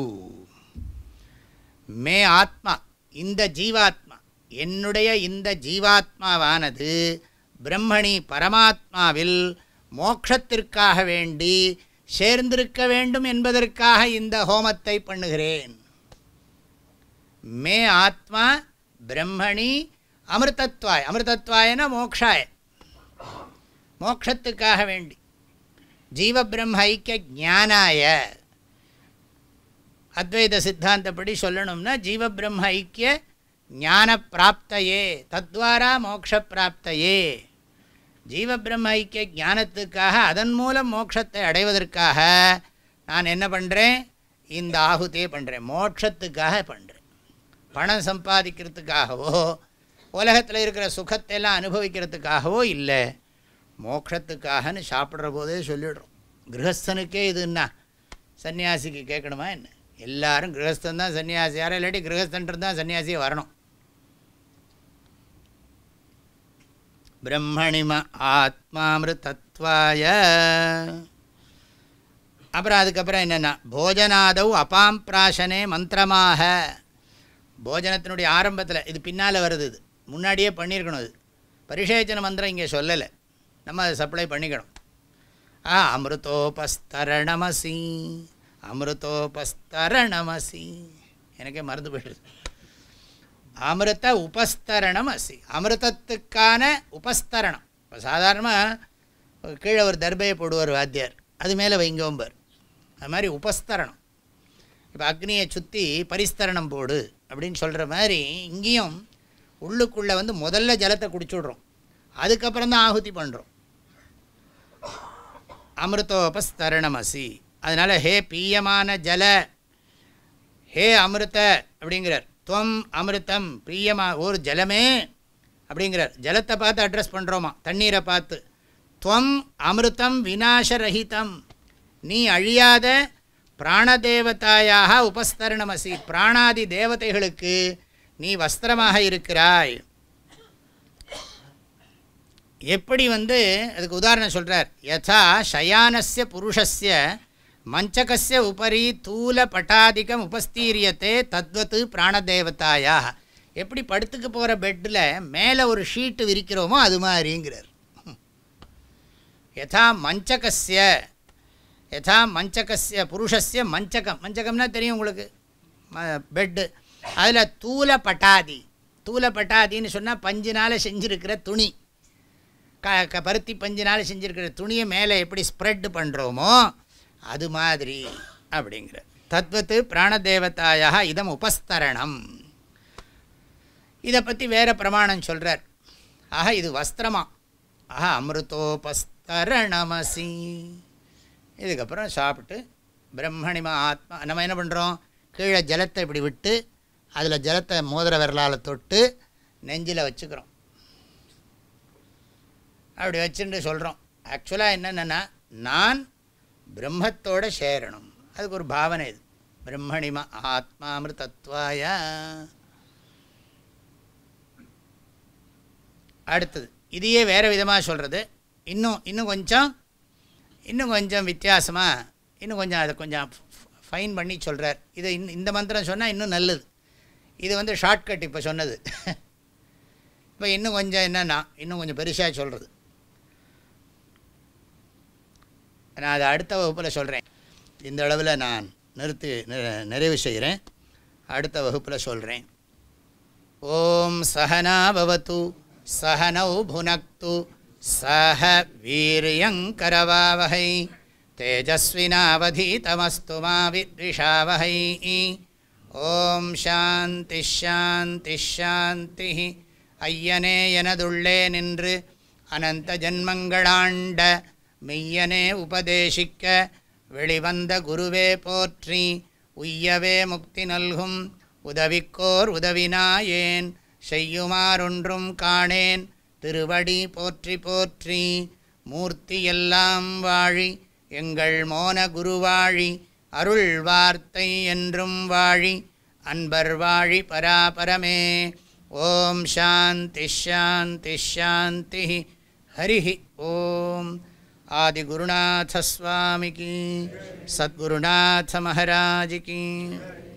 மே ஆத்மா, இந்த ஜீவாத்மா, என்னுடைய இந்த ஜீவாத்மாவானது பிரம்மணி பரமாத்மாவில் மோட்சத்திற்காக வேண்டி சேர்ந்திருக்க வேண்டும் என்பதற்காக இந்த ஹோமத்தை பண்ணுகிறேன். மே ஆத்மா பிரம்மணி அமிர்தத்வாய், அமிர்தத்வாயன மோக்ஷாய, மோட்சத்துக்காக வேண்டி, ஜீவபிரம்ம ஐக்கிய ஞானாய. அத்வைத சித்தாந்தப்படி சொல்லணும்னா ஜீவபிரம்ம ஐக்கிய ஞான பிராப்தையே தத்வாரா மோக்ஷ பிராப்தையே. ஜீவபிரம்ம ஐக்கிய ஞானத்துக்காக, அதன் மூலம் மோட்சத்தை அடைவதற்காக நான் என்ன பண்ணுறேன்? இந்த ஆகுதியை பண்ணுறேன். மோட்சத்துக்காக பண்ணுறேன். பணம் சம்பாதிக்கிறதுக்காகவோ உலகத்தில் இருக்கிற சுகத்தையெல்லாம் அனுபவிக்கிறதுக்காகவோ இல்லை, மோட்சத்துக்காகன்னு சாப்பிட்ற போதே சொல்லிடுறோம். கிரகஸ்தனுக்கே இதுன்னா சன்னியாசிக்கு கேட்கணுமா என்ன? எல்லாரும் கிரகஸ்தன் தான் சன்னியாசி, யாரும் இல்லாட்டி கிரகஸ்தன்றது தான் சன்னியாசியே வரணும். பிரம்மணிம ஆத்மாமிருதத்வாய. அப்புறம் அதுக்கப்புறம் என்னென்னா போஜனாதவ் அபாம் பிராசனே மந்திரமாக. போஜனத்தினுடைய ஆரம்பத்தில், இது பின்னால் வருது, இது முன்னாடியே பண்ணியிருக்கணும். இது பரிசேச்சன மந்திரம் இங்கே சொல்லலை, நம்ம அதை சப்ளை பண்ணிக்கணும். ஆ அமிர்தோபஸ்தரணமசி, அமிர்தோபஸ்தரணமசி, எனக்கே மறந்து போயிடுது. அமிர்த உபஸ்தரணம் அசி, அமிர்தத்துக்கான உபஸ்தரணம். இப்போ சாதாரணமாக கீழே ஒரு தர்பையை போடுவார் வாத்தியார், அது மேலே வைங்கோம்பர், அது மாதிரி உபஸ்தரணம். இப்போ அக்னியை சுற்றி பரிஸ்தரணம் போடு அப்படின்னு சொல்கிற மாதிரி இங்கேயும் உள்ளுக்குள்ளே வந்து முதல்ல ஜலத்தை குடிச்சுடுறோம், அதுக்கப்புறம் தான் ஆகுதி பண்ணுறோம். அமிர்தோபஸ்தரணம் அசி. அதனால் ஹே பீயமான ஜல ஹே அமிர்த அப்படிங்கிறார். துவம் அமிர்தம் பிரியமா ஒரு ஜலமே அப்படிங்கிறார். ஜலத்தை பார்த்து அட்ரஸ் பண்ணுறோமா, தண்ணீரை பார்த்து. துவம் அமிர்தம் விநாசரஹிதம், நீ அழியாத பிராணதேவதாயாக உபஸ்தரணமசி, பிராணாதி தேவதைகளுக்கு நீ வஸ்திரமாக இருக்கிறாய். எப்படி வந்து அதுக்கு உதாரணம் சொல்கிறார். யதா சயானஸ்ய புருஷஸ்ய மஞ்சகஸ்ய உபரி தூல பட்டாதிகம் உபஸ்தீரியத்தே தத்வத்து பிராணதேவதாயாக, எப்படி படுத்துக்கு போகிற பெட்டில் மேலே ஒரு ஷீட்டு விரிக்கிறோமோ அது மாதிரிங்கிறார். யதா மஞ்சகஸ்ய யதா மஞ்சகஸ்ய புருஷஸ்ய மஞ்சகம், மஞ்சகம்னா தெரியும் உங்களுக்கு, பெட்டு. அதில் தூல பட்டாதி, தூல பட்டாதின்னு சொன்னால் பஞ்சினால் செஞ்சுருக்கிற துணி, க க பருத்தி பஞ்சினால் செஞ்சுருக்கிற துணியை மேலே எப்படி ஸ்ப்ரெட் பண்ணுறோமோ அது மாதிரி அப்படிங்கிற. தத்வத்து பிராணதேவதாயாக இதம் உபஸ்தரணம். இதை பற்றி வேறு பிரமாணம் சொல்கிறார். ஆக இது வஸ்திரமா. ஆஹா அமிர்தோபஸ்தரணமசி. இதுக்கப்புறம் சாப்பிட்டு பிரம்மணிமா ஆத்மா நம்ம என்ன பண்ணுறோம், கீழே ஜலத்தை இப்படி விட்டு அதில் ஜலத்தை மோதிர விரலால் தொட்டு நெஞ்சில் வச்சுக்கிறோம். அப்படி வச்சுட்டு சொல்கிறோம். ஆக்சுவலாக என்னென்னா நான் பிரம்மத்தோடு சேரணும், அதுக்கு ஒரு பாவனை. இது பிரம்மணிமா ஆத்மா அமிர்தத்வாய. அடுத்தது இதையே வேறு விதமாக சொல்கிறது. இன்னும் இன்னும் கொஞ்சம் இன்னும் கொஞ்சம் வித்தியாசமாக இன்னும் கொஞ்சம் அதை கொஞ்சம் ஃபைன் பண்ணி சொல்கிறார். இதை இன் இந்த மந்திரம் சொன்னால் இன்னும் நல்லது. இது வந்து ஷார்ட்கட் இப்போ சொன்னது. இப்போ இன்னும் கொஞ்சம் என்னென்னா இன்னும் கொஞ்சம் பெருசாக சொல்கிறது. நான் அதை அடுத்த வகுப்பில் சொல்கிறேன். இந்த அளவில் நான் நிறுத்தி நிறைவு செய்கிறேன். அடுத்த வகுப்பில் சொல்கிறேன். ஓம் சஹனா பவது சஹனௌ புனக்து சஹ வீரியங்கரவாவஹை தேஜஸ்வினாவதீதமஸ்து மா வித்விஷாவஹை. ஓம் சாந்தி ஷாந்தி ஷாந்தி. ஐயனே எனதுள்ளே நின்று அனந்த ஜன்மங்களாண்ட மெய்யனே உபதேசிக்க வெளிவந்த குருவே போற்றி. உய்யவே முக்தி நல்கும் உதவிக்கோர் உதவினாயேன் செய்யுமாறொன்றும் காணேன் திருவடி போற்றி போற்றி. மூர்த்தி எல்லாம் வாழி எங்கள் மோன குருவாழி அருள் வார்த்தை என்றும் வாழி அன்பர் வாழி பராபரமே. ஓம் சாந்தி ஷாந்தி ஷாந்தி. ஹரி ஓம். ஆதிகுருநாத ஸ்வாமிக்கு, சத்குருநாத மகாராஜிக்கு.